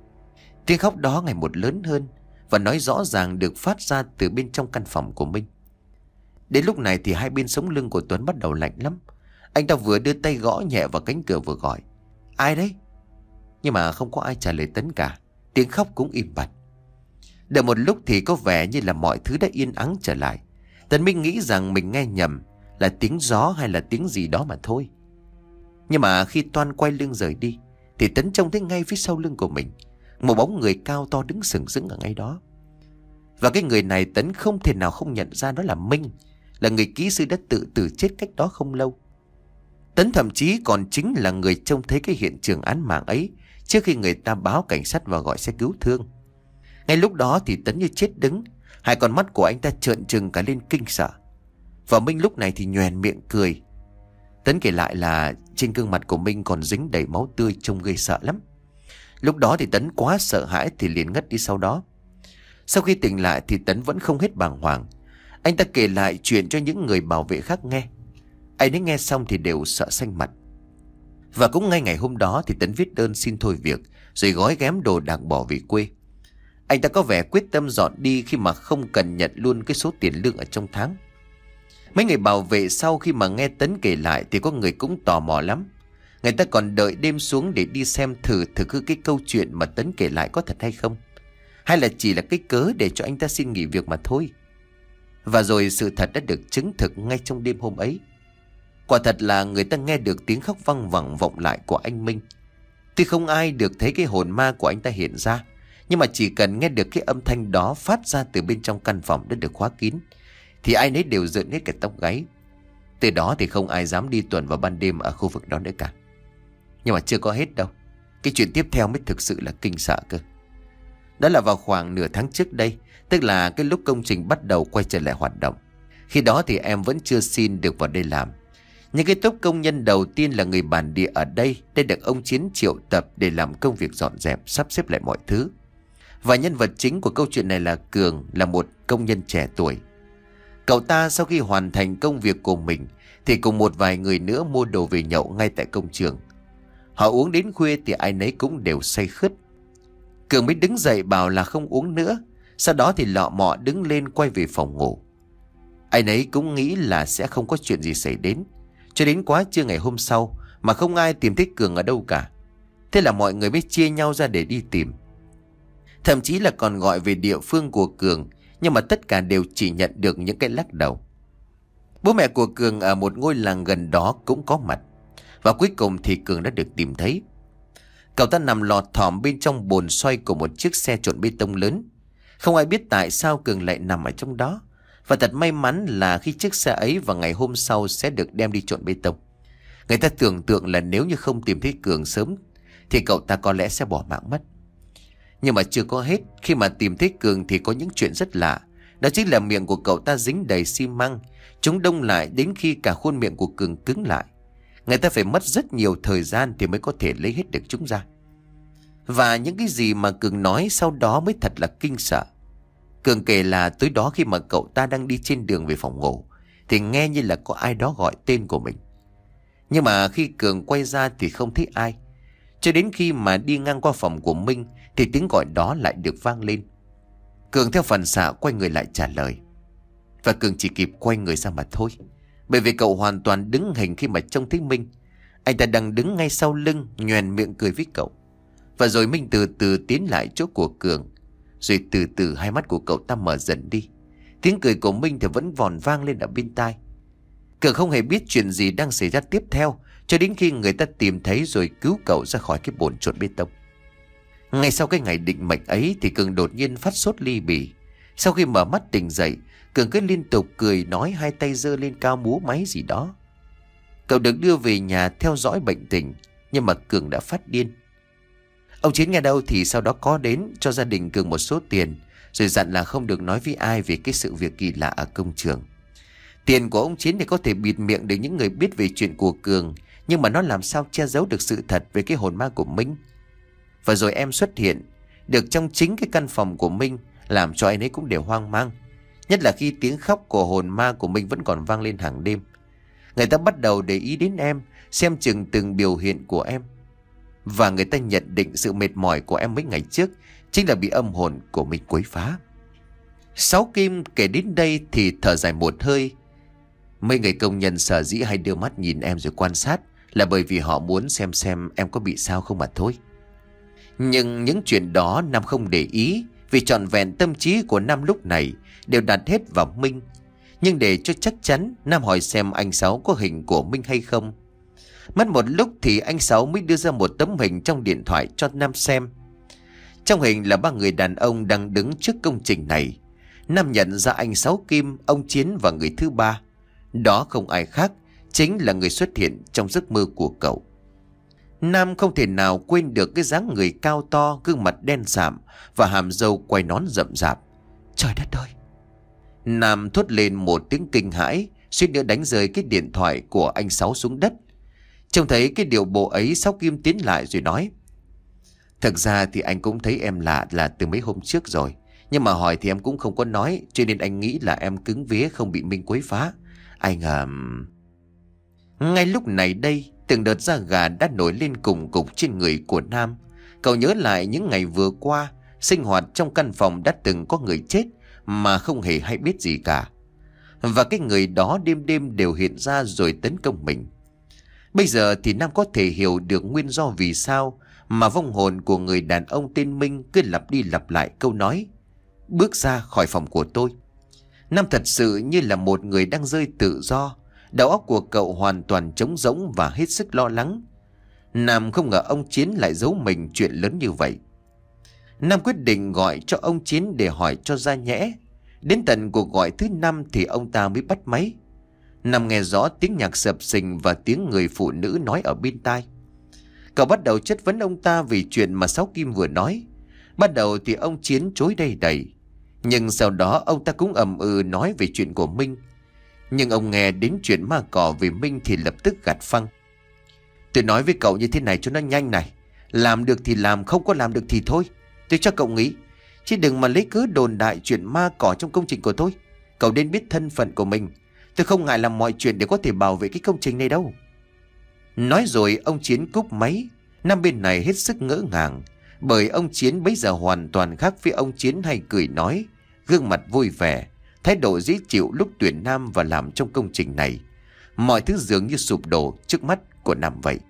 A: Tiếng khóc đó ngày một lớn hơn và nói rõ ràng được phát ra từ bên trong căn phòng của Minh. Đến lúc này thì hai bên sống lưng của Tuấn bắt đầu lạnh lắm. Anh ta vừa đưa tay gõ nhẹ vào cánh cửa vừa gọi: "Ai đấy?" Nhưng mà không có ai trả lời Tấn cả. Tiếng khóc cũng im bặt. Đợi một lúc thì có vẻ như là mọi thứ đã yên ắng trở lại. Tấn Minh nghĩ rằng mình nghe nhầm, là tiếng gió hay là tiếng gì đó mà thôi. Nhưng mà khi Toan quay lưng rời đi thì Tấn trông thấy ngay phía sau lưng của mình một bóng người cao to đứng sừng sững ở ngay đó. Và cái người này Tấn không thể nào không nhận ra đó là Minh, là người kỹ sư đã tự tử chết cách đó không lâu. Tấn thậm chí còn chính là người trông thấy cái hiện trường án mạng ấy trước khi người ta báo cảnh sát và gọi xe cứu thương. Ngay lúc đó thì Tấn như chết đứng, hai con mắt của anh ta trợn trừng cả lên kinh sợ. Và Minh lúc này thì nhoẻn miệng cười. Tấn kể lại là trên gương mặt của Minh còn dính đầy máu tươi, trông ghê sợ lắm. Lúc đó thì Tấn quá sợ hãi thì liền ngất đi sau đó. Sau khi tỉnh lại thì Tấn vẫn không hết bàng hoàng. Anh ta kể lại chuyện cho những người bảo vệ khác nghe. Ai nấy nghe xong thì đều sợ xanh mặt. Và cũng ngay ngày hôm đó thì Tấn viết đơn xin thôi việc, rồi gói ghém đồ đạc bỏ về quê. Anh ta có vẻ quyết tâm dọn đi khi mà không cần nhận luôn cái số tiền lương ở trong tháng. Mấy người bảo vệ sau khi mà nghe Tấn kể lại thì có người cũng tò mò lắm. Người ta còn đợi đêm xuống để đi xem thử thực hư cái câu chuyện mà Tấn kể lại có thật hay không, hay là chỉ là cái cớ để cho anh ta xin nghỉ việc mà thôi. Và rồi sự thật đã được chứng thực ngay trong đêm hôm ấy. Quả thật là người ta nghe được tiếng khóc văng vẳng vọng lại của anh Minh. Tuy không ai được thấy cái hồn ma của anh ta hiện ra, nhưng mà chỉ cần nghe được cái âm thanh đó phát ra từ bên trong căn phòng đã được khóa kín thì ai nấy đều rợn hết cả tóc gáy. Từ đó thì không ai dám đi tuần vào ban đêm ở khu vực đó nữa cả. Nhưng mà chưa có hết đâu. Cái chuyện tiếp theo mới thực sự là kinh sợ cơ. Đó là vào khoảng nửa tháng trước đây, tức là cái lúc công trình bắt đầu quay trở lại hoạt động. Khi đó thì em vẫn chưa xin được vào đây làm. Nhưng cái tốp công nhân đầu tiên là người bản địa ở đây đã được ông Chiến triệu tập để làm công việc dọn dẹp, sắp xếp lại mọi thứ. Và nhân vật chính của câu chuyện này là Cường, là một công nhân trẻ tuổi. Cậu ta sau khi hoàn thành công việc của mình thì cùng một vài người nữa mua đồ về nhậu ngay tại công trường. Họ uống đến khuya thì ai nấy cũng đều say khướt. Cường mới đứng dậy bảo là không uống nữa. Sau đó thì lọ mọ đứng lên quay về phòng ngủ. Ai nấy cũng nghĩ là sẽ không có chuyện gì xảy đến, cho đến quá trưa ngày hôm sau mà không ai tìm thấy Cường ở đâu cả. Thế là mọi người mới chia nhau ra để đi tìm. Thậm chí là còn gọi về địa phương của Cường, nhưng mà tất cả đều chỉ nhận được những cái lắc đầu. Bố mẹ của Cường ở một ngôi làng gần đó cũng có mặt. Và cuối cùng thì Cường đã được tìm thấy. Cậu ta nằm lọt thỏm bên trong bồn xoay của một chiếc xe trộn bê tông lớn. Không ai biết tại sao Cường lại nằm ở trong đó. Và thật may mắn là khi chiếc xe ấy vào ngày hôm sau sẽ được đem đi trộn bê tông. Người ta tưởng tượng là nếu như không tìm thấy Cường sớm thì cậu ta có lẽ sẽ bỏ mạng mất. Nhưng mà chưa có hết. Khi mà tìm thấy Cường thì có những chuyện rất lạ. Đó chính là miệng của cậu ta dính đầy xi măng. Chúng đông lại đến khi cả khuôn miệng của Cường cứng lại. Người ta phải mất rất nhiều thời gian thì mới có thể lấy hết được chúng ra. Và những cái gì mà Cường nói sau đó mới thật là kinh sợ. Cường kể là tối đó khi mà cậu ta đang đi trên đường về phòng ngủ thì nghe như là có ai đó gọi tên của mình. Nhưng mà khi Cường quay ra thì không thấy ai. Cho đến khi mà đi ngang qua phòng của Minh thì tiếng gọi đó lại được vang lên. Cường theo phản xạ quay người lại trả lời. Và Cường chỉ kịp quay người ra mà thôi, bởi vì cậu hoàn toàn đứng hình khi mà trông thấy Minh. Anh ta đang đứng ngay sau lưng, nhoẻn miệng cười với cậu. Và rồi Minh từ từ tiến lại chỗ của Cường. Rồi từ từ hai mắt của cậu ta mở dần đi. Tiếng cười của Minh thì vẫn vòn vang lên ở bên tai. Cường không hề biết chuyện gì đang xảy ra tiếp theo, cho đến khi người ta tìm thấy rồi cứu cậu ra khỏi cái bồn trộn bê tông. Ngay sau cái ngày định mệnh ấy thì Cường đột nhiên phát sốt ly bì. Sau khi mở mắt tỉnh dậy, Cường cứ liên tục cười nói, hai tay giơ lên cao múa máy gì đó. Cậu được đưa về nhà theo dõi bệnh tình, nhưng mà Cường đã phát điên. Ông Chiến nghe đâu thì sau đó có đến cho gia đình Cường một số tiền, rồi dặn là không được nói với ai về cái sự việc kỳ lạ ở công trường. Tiền của ông Chiến thì có thể bịt miệng được những người biết về chuyện của Cường, nhưng mà nó làm sao che giấu được sự thật về cái hồn ma của Minh. Và rồi em xuất hiện được trong chính cái căn phòng của Minh, làm cho anh ấy cũng đều hoang mang. Nhất là khi tiếng khóc của hồn ma của Minh vẫn còn vang lên hàng đêm. Người ta bắt đầu để ý đến em, xem chừng từng biểu hiện của em. Và người ta nhận định sự mệt mỏi của em mấy ngày trước chính là bị âm hồn của mình quấy phá. Sáu Kim kể đến đây thì thở dài một hơi. Mấy người công nhân sở dĩ hay đưa mắt nhìn em rồi quan sát là bởi vì họ muốn xem xem em có bị sao không mà thôi. Nhưng những chuyện đó Nam không để ý, vì trọn vẹn tâm trí của Nam lúc này đều đặt hết vào Minh. Nhưng để cho chắc chắn, Nam hỏi xem anh Sáu có hình của Minh hay không. Mất một lúc thì anh Sáu mới đưa ra một tấm hình trong điện thoại cho Nam xem. Trong hình là ba người đàn ông đang đứng trước công trình này. Nam nhận ra anh Sáu Kim, ông Chiến và người thứ ba. Đó không ai khác, chính là người xuất hiện trong giấc mơ của cậu. Nam không thể nào quên được cái dáng người cao to, gương mặt đen sạm và hàm râu quai nón rậm rạp. Trời đất ơi! Nam thốt lên một tiếng kinh hãi, suýt nữa đánh rơi cái điện thoại của anh Sáu xuống đất. Trông thấy cái điệu bộ ấy, Sáu Kim tiến lại rồi nói: Thực ra thì anh cũng thấy em lạ là từ mấy hôm trước rồi, nhưng mà hỏi thì em cũng không có nói, cho nên anh nghĩ là em cứng vía không bị Minh quấy phá. Anh à... Ngay lúc này đây, từng đợt da gà đã nổi lên cùng cục trên người của Nam. Cậu nhớ lại những ngày vừa qua, sinh hoạt trong căn phòng đã từng có người chết mà không hề hay biết gì cả. Và cái người đó đêm đêm đều hiện ra rồi tấn công mình. Bây giờ thì Nam có thể hiểu được nguyên do vì sao mà vong hồn của người đàn ông tên Minh cứ lặp đi lặp lại câu nói: Bước ra khỏi phòng của tôi. Nam thật sự như là một người đang rơi tự do. Đầu óc của cậu hoàn toàn trống rỗng và hết sức lo lắng. Nam không ngờ ông Chiến lại giấu mình chuyện lớn như vậy. Nam quyết định gọi cho ông Chiến để hỏi cho ra nhẽ. Đến tận cuộc gọi thứ năm thì ông ta mới bắt máy. Nam nghe rõ tiếng nhạc sập sình và tiếng người phụ nữ nói ở bên tai. Cậu bắt đầu chất vấn ông ta vì chuyện mà Sáu Kim vừa nói. Bắt đầu thì ông Chiến chối đầy đầy, nhưng sau đó ông ta cũng ầm ừ nói về chuyện của Minh. Nhưng ông nghe đến chuyện ma cỏ về Minh thì lập tức gạt phăng. Tôi nói với cậu như thế này cho nó nhanh này. Làm được thì làm, không có làm được thì thôi. Tôi cho cậu nghĩ, chứ đừng mà lấy cớ đồn đại chuyện ma cỏ trong công trình của tôi. Cậu nên biết thân phận của mình. Tôi không ngại làm mọi chuyện để có thể bảo vệ cái công trình này đâu. Nói rồi ông Chiến cúp máy. Nam bên này hết sức ngỡ ngàng, bởi ông Chiến bây giờ hoàn toàn khác với ông Chiến hay cười nói, gương mặt vui vẻ, thái độ dễ chịu lúc tuyển Nam và làm trong công trình này. Mọi thứ dường như sụp đổ trước mắt của Nam vậy.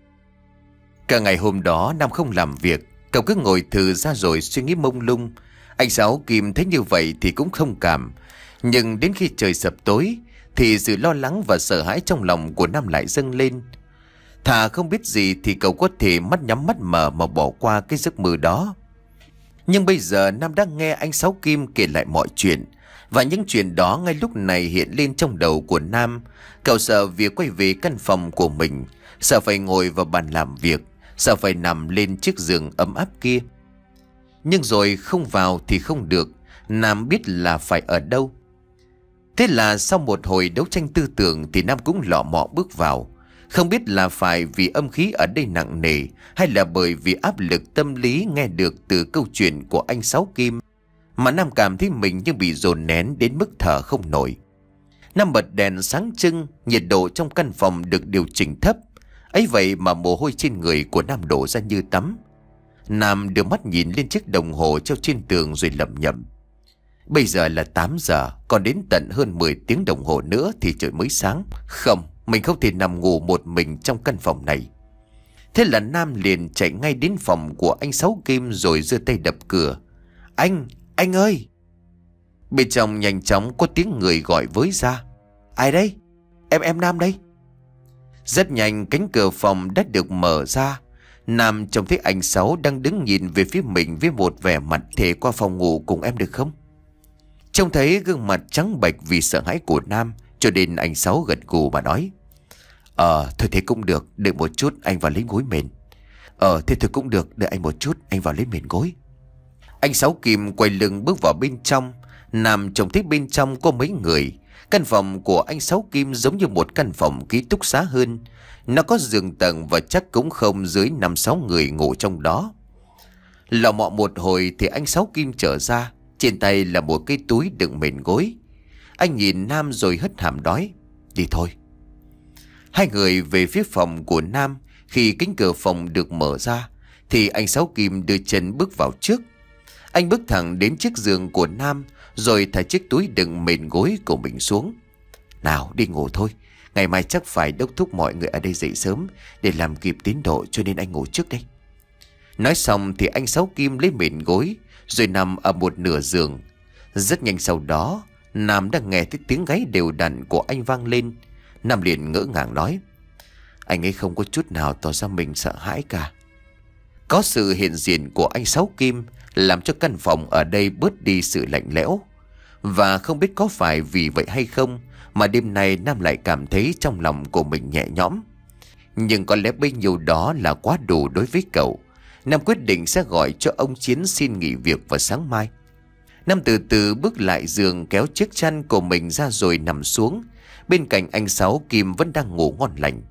A: Cả ngày hôm đó Nam không làm việc, cậu cứ ngồi thừ ra rồi suy nghĩ mông lung. Anh Sáu Kim thấy như vậy thì cũng không cảm. Nhưng đến khi trời sập tối thì sự lo lắng và sợ hãi trong lòng của Nam lại dâng lên. Thà không biết gì thì cậu có thể mắt nhắm mắt mở mà bỏ qua cái giấc mơ đó. Nhưng bây giờ Nam đang nghe anh Sáu Kim kể lại mọi chuyện. Và những chuyện đó ngay lúc này hiện lên trong đầu của Nam. Cậu sợ việc quay về căn phòng của mình, sợ phải ngồi vào bàn làm việc, sợ phải nằm lên chiếc giường ấm áp kia. Nhưng rồi không vào thì không được, Nam biết là phải ở đâu. Thế là sau một hồi đấu tranh tư tưởng thì Nam cũng lọ mọ bước vào. Không biết là phải vì âm khí ở đây nặng nề, hay là bởi vì áp lực tâm lý nghe được từ câu chuyện của anh Sáu Kim, mà Nam cảm thấy mình như bị dồn nén đến mức thở không nổi. Nam bật đèn sáng trưng, nhiệt độ trong căn phòng được điều chỉnh thấp. Ấy vậy mà mồ hôi trên người của Nam đổ ra như tắm. Nam đưa mắt nhìn lên chiếc đồng hồ treo trên tường rồi lẩm nhẩm: Bây giờ là tám giờ, còn đến tận hơn mười tiếng đồng hồ nữa thì trời mới sáng. Không, mình không thể nằm ngủ một mình trong căn phòng này. Thế là Nam liền chạy ngay đến phòng của anh Sáu Kim rồi giơ tay đập cửa. Anh, anh ơi! Bên trong nhanh chóng có tiếng người gọi với ra. Ai đây? Em em Nam đây. Rất nhanh cánh cửa phòng đã được mở ra. Nam trông thấy anh Sáu đang đứng nhìn về phía mình với một vẻ mặt: Thể qua phòng ngủ cùng em được không? Trông thấy gương mặt trắng bệch vì sợ hãi của Nam, cho nên anh Sáu gật gù mà nói: Ờ, thôi thế cũng được, đợi một chút anh vào lấy gối mền. Ờ, thế thôi cũng được, đợi anh một chút anh vào lấy mền gối. Anh Sáu Kim quay lưng bước vào bên trong. Nam trông thấy bên trong có mấy người. Căn phòng của anh Sáu Kim giống như một căn phòng ký túc xá hơn. Nó có giường tầng và chắc cũng không dưới năm sáu người ngủ trong đó. Lọ mọ một hồi thì anh Sáu Kim trở ra. Trên tay là một cái túi đựng mền gối. Anh nhìn Nam rồi hất hàm nói: Đi thôi. Hai người về phía phòng của Nam. Khi cánh cửa phòng được mở ra thì anh Sáu Kim đưa chân bước vào trước. Anh bước thẳng đến chiếc giường của Nam, rồi thả chiếc túi đựng mền gối của mình xuống. Nào đi ngủ thôi, ngày mai chắc phải đốc thúc mọi người ở đây dậy sớm để làm kịp tiến độ, cho nên anh ngủ trước đây. Nói xong thì anh Sáu Kim lấy mền gối rồi nằm ở một nửa giường. Rất nhanh sau đó, Nam đã nghe thấy tiếng gáy đều đặn của anh vang lên. Nam liền ngỡ ngàng nói: Anh ấy không có chút nào tỏ ra mình sợ hãi cả. Có sự hiện diện của anh Sáu Kim làm cho căn phòng ở đây bớt đi sự lạnh lẽo. Và không biết có phải vì vậy hay không mà đêm nay Nam lại cảm thấy trong lòng của mình nhẹ nhõm. Nhưng có lẽ bấy nhiêu đó là quá đủ đối với cậu. Nam quyết định sẽ gọi cho ông Chiến xin nghỉ việc vào sáng mai. Nam từ từ bước lại giường, kéo chiếc chăn của mình ra rồi nằm xuống. Bên cạnh anh Sáu Kim vẫn đang ngủ ngon lành.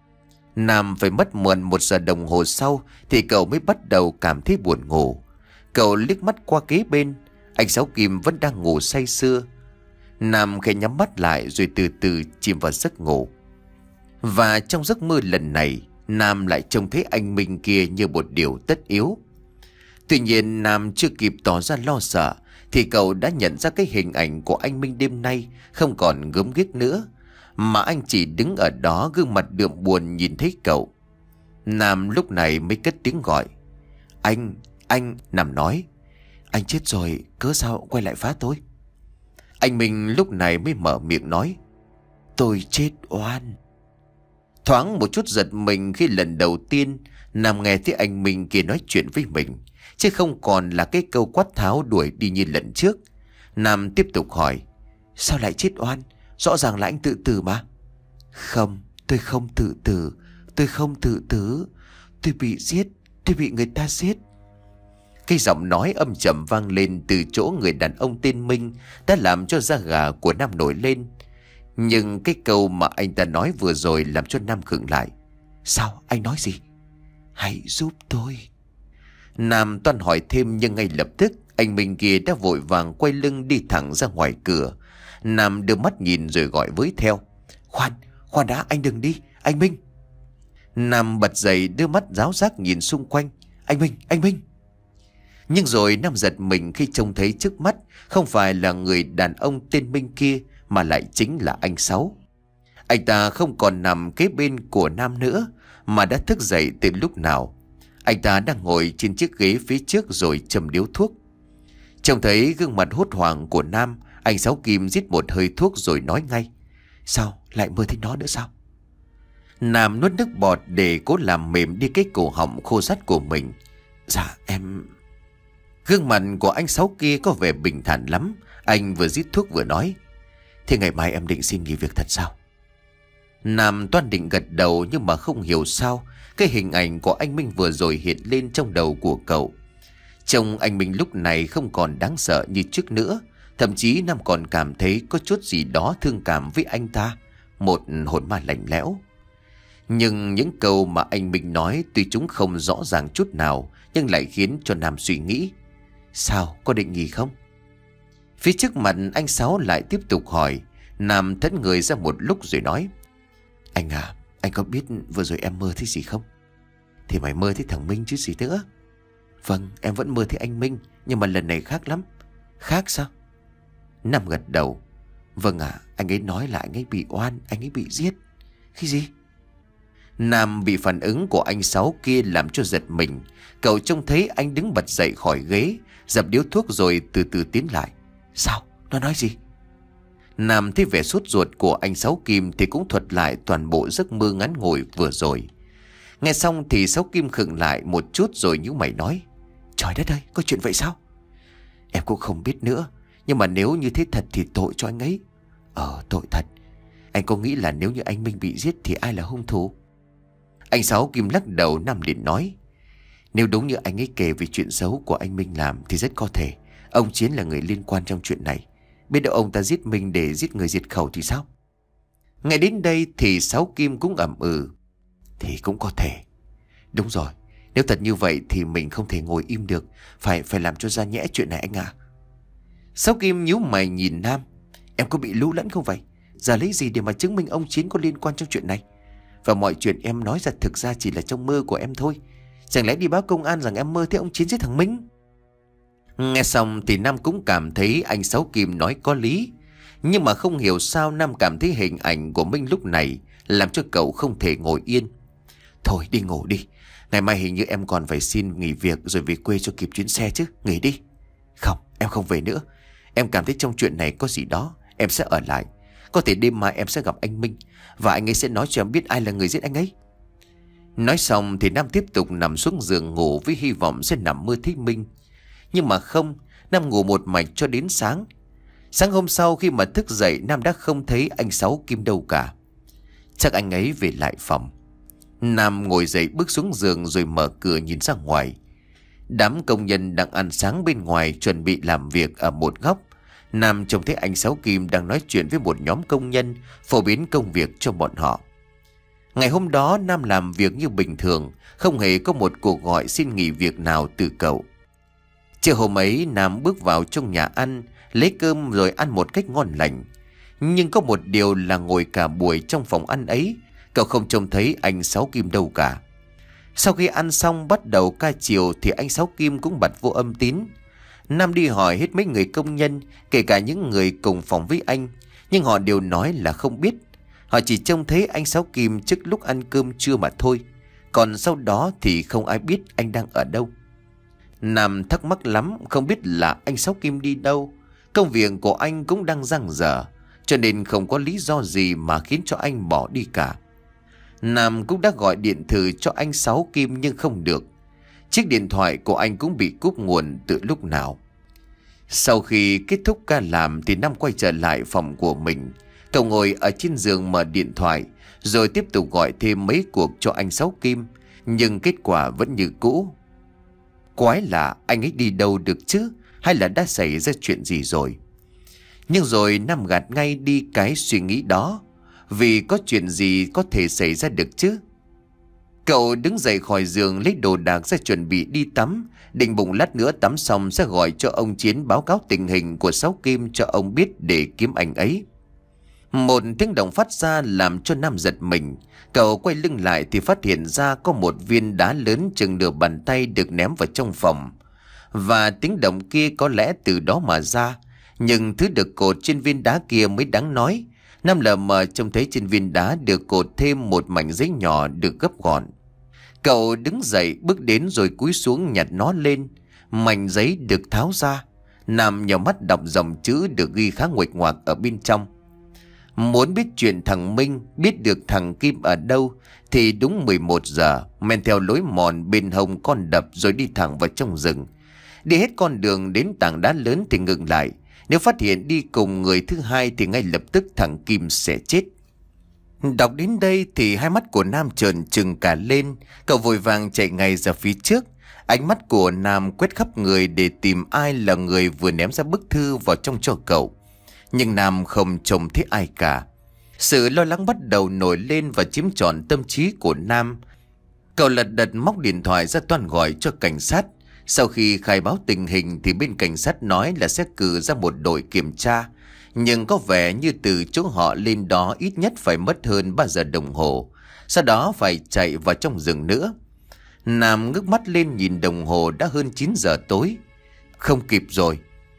A: Nam phải mất mượn một giờ đồng hồ sau thì cậu mới bắt đầu cảm thấy buồn ngủ. Cậu liếc mắt qua kế bên, anh Sáu Kim vẫn đang ngủ say sưa. Nam khẽ nhắm mắt lại rồi từ từ chìm vào giấc ngủ. Và trong giấc mơ lần này, Nam lại trông thấy anh Minh kia như một điều tất yếu. Tuy nhiên Nam chưa kịp tỏ ra lo sợ thì cậu đã nhận ra cái hình ảnh của anh Minh đêm nay không còn gớm ghiếc nữa, mà anh chỉ đứng ở đó gương mặt đượm buồn nhìn thấy cậu. Nam lúc này mới cất tiếng gọi: Anh, anh. Nam nói: Anh chết rồi, cớ sao quay lại phá tôi? Anh Minh lúc này mới mở miệng nói: Tôi chết oan. Thoáng một chút giật mình khi lần đầu tiên Nam nghe thấy anh Minh kia nói chuyện với mình, chứ không còn là cái câu quát tháo đuổi đi như lần trước. Nam tiếp tục hỏi: Sao lại chết oan? Rõ ràng là anh tự tử mà. Không, tôi không tự tử. Tôi không tự tử. Tôi bị giết. Tôi bị người ta giết. Cái giọng nói âm trầm vang lên từ chỗ người đàn ông tên Minh đã làm cho da gà của Nam nổi lên. Nhưng cái câu mà anh ta nói vừa rồi làm cho Nam khựng lại. Sao? Anh nói gì? Hãy giúp tôi. Nam toan hỏi thêm nhưng ngay lập tức anh Minh kia đã vội vàng quay lưng đi thẳng ra ngoài cửa. Nam đưa mắt nhìn rồi gọi với theo: Khoan, khoan đã, anh đừng đi, anh Minh. Nam bật dậy đưa mắt ráo rác nhìn xung quanh: Anh Minh, anh Minh. Nhưng rồi Nam giật mình khi trông thấy trước mắt không phải là người đàn ông tên Minh kia, mà lại chính là anh Sáu. Anh ta không còn nằm kế bên của Nam nữa, mà đã thức dậy từ lúc nào. Anh ta đang ngồi trên chiếc ghế phía trước rồi châm điếu thuốc. Trông thấy gương mặt hốt hoảng của Nam, anh Sáu Kim rít một hơi thuốc rồi nói ngay: Sao? Lại mơ thấy nó nữa sao? Nam nuốt nước bọt để cố làm mềm đi cái cổ họng khô rắt của mình. Dạ em... Gương mặt của anh Sáu kia có vẻ bình thản lắm. Anh vừa rít thuốc vừa nói: Thế ngày mai em định xin nghỉ việc thật sao? Nam toan định gật đầu, nhưng mà không hiểu sao cái hình ảnh của anh Minh vừa rồi hiện lên trong đầu của cậu. Trông anh Minh lúc này không còn đáng sợ như trước nữa. Thậm chí Nam còn cảm thấy có chút gì đó thương cảm với anh ta, một hồn ma lạnh lẽo. Nhưng những câu mà anh Minh nói tuy chúng không rõ ràng chút nào, nhưng lại khiến cho Nam suy nghĩ: Sao, có định nghỉ không? Phía trước mặt anh Sáu lại tiếp tục hỏi. Nam thẫn người ra một lúc rồi nói: Anh à, anh có biết vừa rồi em mơ thấy gì không? Thì mày mơ thấy thằng Minh chứ gì nữa. Vâng, em vẫn mơ thấy anh Minh, nhưng mà lần này khác lắm. Khác sao? Nam gật đầu: Vâng ạ, à, anh ấy nói là anh ấy bị oan, anh ấy bị giết. Cái gì? Nam bị phản ứng của anh Sáu kia làm cho giật mình. Cậu trông thấy anh đứng bật dậy khỏi ghế, dập điếu thuốc rồi từ từ tiến lại. Sao? Nó nói gì? Nam thấy vẻ sốt ruột của anh Sáu Kim thì cũng thuật lại toàn bộ giấc mơ ngắn ngủi vừa rồi. Nghe xong thì Sáu Kim khựng lại một chút rồi nhíu mày nói: Trời đất ơi, có chuyện vậy sao? Em cũng không biết nữa, nhưng mà nếu như thế thật thì tội cho anh ấy. Ờ, tội thật. Anh có nghĩ là nếu như anh Minh bị giết thì ai là hung thủ? Anh Sáu Kim lắc đầu. Nam liền nói: Nếu đúng như anh ấy kể về chuyện xấu của anh Minh làm thì rất có thể ông Chiến là người liên quan trong chuyện này. Biết đâu ông ta giết mình để giết người diệt khẩu thì sao? Ngay đến đây thì Sáu Kim cũng ậm ừ: Thì cũng có thể. Đúng rồi, nếu thật như vậy thì mình không thể ngồi im được, Phải phải làm cho ra nhẽ chuyện này anh à. Sáu Kim nhíu mày nhìn Nam: Em có bị lú lẫn không vậy? Giờ lấy gì để mà chứng minh ông Chiến có liên quan trong chuyện này? Và mọi chuyện em nói ra thực ra chỉ là trong mơ của em thôi. Chẳng lẽ đi báo công an rằng em mơ thấy ông Chiến giết thằng Minh? Nghe xong thì Nam cũng cảm thấy anh Sáu Kim nói có lý. Nhưng mà không hiểu sao Nam cảm thấy hình ảnh của Minh lúc này làm cho cậu không thể ngồi yên. Thôi đi ngủ đi. Ngày mai hình như em còn phải xin nghỉ việc rồi về quê cho kịp chuyến xe chứ. Nghỉ đi. Không, em không về nữa. Em cảm thấy trong chuyện này có gì đó. Em sẽ ở lại. Có thể đêm mai em sẽ gặp anh Minh, và anh ấy sẽ nói cho em biết ai là người giết anh ấy. Nói xong thì Nam tiếp tục nằm xuống giường ngủ với hy vọng sẽ nằm mơ thấy Minh. Nhưng mà không, Nam ngủ một mạch cho đến sáng. Sáng hôm sau khi mà thức dậy, Nam đã không thấy anh Sáu Kim đâu cả. Chắc anh ấy về lại phòng. Nam ngồi dậy bước xuống giường rồi mở cửa nhìn ra ngoài. Đám công nhân đang ăn sáng bên ngoài chuẩn bị làm việc ở một góc. Nam trông thấy anh Sáu Kim đang nói chuyện với một nhóm công nhân, phổ biến công việc cho bọn họ. Ngày hôm đó Nam làm việc như bình thường, không hề có một cuộc gọi xin nghỉ việc nào từ cậu. Chiều hôm ấy Nam bước vào trong nhà ăn, lấy cơm rồi ăn một cách ngon lành. Nhưng có một điều là ngồi cả buổi trong phòng ăn ấy, cậu không trông thấy anh Sáu Kim đâu cả. Sau khi ăn xong bắt đầu ca chiều thì anh Sáu Kim cũng bật vô âm tín. Nam đi hỏi hết mấy người công nhân, kể cả những người cùng phòng với anh, nhưng họ đều nói là không biết. Họ chỉ trông thấy anh Sáu Kim trước lúc ăn cơm trưa mà thôi. Còn sau đó thì không ai biết anh đang ở đâu. Nam thắc mắc lắm, không biết là anh Sáu Kim đi đâu. Công việc của anh cũng đang dang dở, cho nên không có lý do gì mà khiến cho anh bỏ đi cả. Nam cũng đã gọi điện thử cho anh Sáu Kim nhưng không được. Chiếc điện thoại của anh cũng bị cúp nguồn từ lúc nào. Sau khi kết thúc ca làm thì Nam quay trở lại phòng của mình. Cậu ngồi ở trên giường mở điện thoại, rồi tiếp tục gọi thêm mấy cuộc cho anh Sáu Kim. Nhưng kết quả vẫn như cũ. Quái lạ, anh ấy đi đâu được chứ? Hay là đã xảy ra chuyện gì rồi? Nhưng rồi Nam gạt ngay đi cái suy nghĩ đó. Vì có chuyện gì có thể xảy ra được chứ? Cậu đứng dậy khỏi giường lấy đồ đạc ra chuẩn bị đi tắm. Định bụng lát nữa tắm xong sẽ gọi cho ông Chiến báo cáo tình hình của Sáu Kim cho ông biết để kiếm anh ấy. Một tiếng động phát ra làm cho Nam giật mình. Cậu quay lưng lại thì phát hiện ra có một viên đá lớn chừng nửa bàn tay được ném vào trong phòng. Và tiếng động kia có lẽ từ đó mà ra. Nhưng thứ được cột trên viên đá kia mới đáng nói. Nam lờ mờ trông thấy trên viên đá được cột thêm một mảnh giấy nhỏ được gấp gọn. Cậu đứng dậy bước đến rồi cúi xuống nhặt nó lên. Mảnh giấy được tháo ra. Nam nhào mắt đọc dòng chữ được ghi khá nguệch ngoạc ở bên trong. Muốn biết chuyện thằng Minh, biết được thằng Kim ở đâu, thì đúng mười một giờ men theo lối mòn bên hông con đập rồi đi thẳng vào trong rừng. Đi hết con đường đến tảng đá lớn thì ngừng lại. Nếu phát hiện đi cùng người thứ hai thì ngay lập tức thằng Kim sẽ chết. Đọc đến đây thì hai mắt của Nam trợn trừng cả lên. Cậu vội vàng chạy ngay ra phía trước. Ánh mắt của Nam quét khắp người để tìm ai là người vừa ném ra bức thư vào trong cho cậu. Nhưng Nam không trông thấy ai cả. Sự lo lắng bắt đầu nổi lên và chiếm trọn tâm trí của Nam. Cậu lật đật móc điện thoại ra toan gọi cho cảnh sát. Sau khi khai báo tình hình thì bên cảnh sát nói là sẽ cử ra một đội kiểm tra. Nhưng có vẻ như từ chỗ họ lên đó ít nhất phải mất hơn ba giờ đồng hồ. Sau đó phải chạy vào trong rừng nữa. Nam ngước mắt lên nhìn đồng hồ đã hơn chín giờ tối. Không kịp rồi.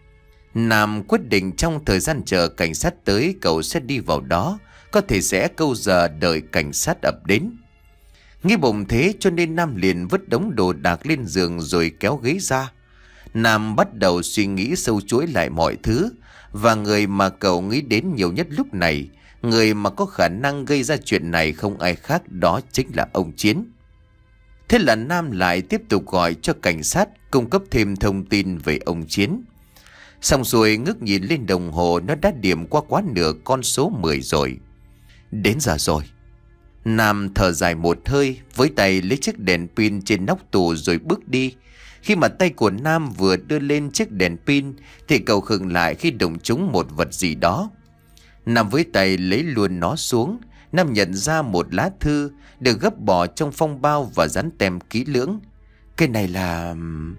A: Nam quyết định trong thời gian chờ cảnh sát tới cậu sẽ đi vào đó. Có thể sẽ câu giờ đợi cảnh sát ập đến. Nghĩ bụng thế cho nên Nam liền vứt đống đồ đạc lên giường rồi kéo ghế ra. Nam bắt đầu suy nghĩ sâu chuỗi lại mọi thứ. Và người mà cậu nghĩ đến nhiều nhất lúc này, người mà có khả năng gây ra chuyện này không ai khác đó chính là ông Chiến. Thế là Nam lại tiếp tục gọi cho cảnh sát cung cấp thêm thông tin về ông Chiến. Xong rồi ngước nhìn lên đồng hồ, nó đã điểm qua quá nửa con số mười rồi. Đến giờ rồi. Nam thở dài một hơi, với tay lấy chiếc đèn pin trên nóc tủ rồi bước đi. Khi mà tay của Nam vừa đưa lên chiếc đèn pin thì cậu khựng lại khi đụng trúng một vật gì đó. Nam với tay lấy luôn nó xuống. Nam nhận ra một lá thư được gấp bỏ trong phong bao và dán tem kỹ lưỡng. Cái này là...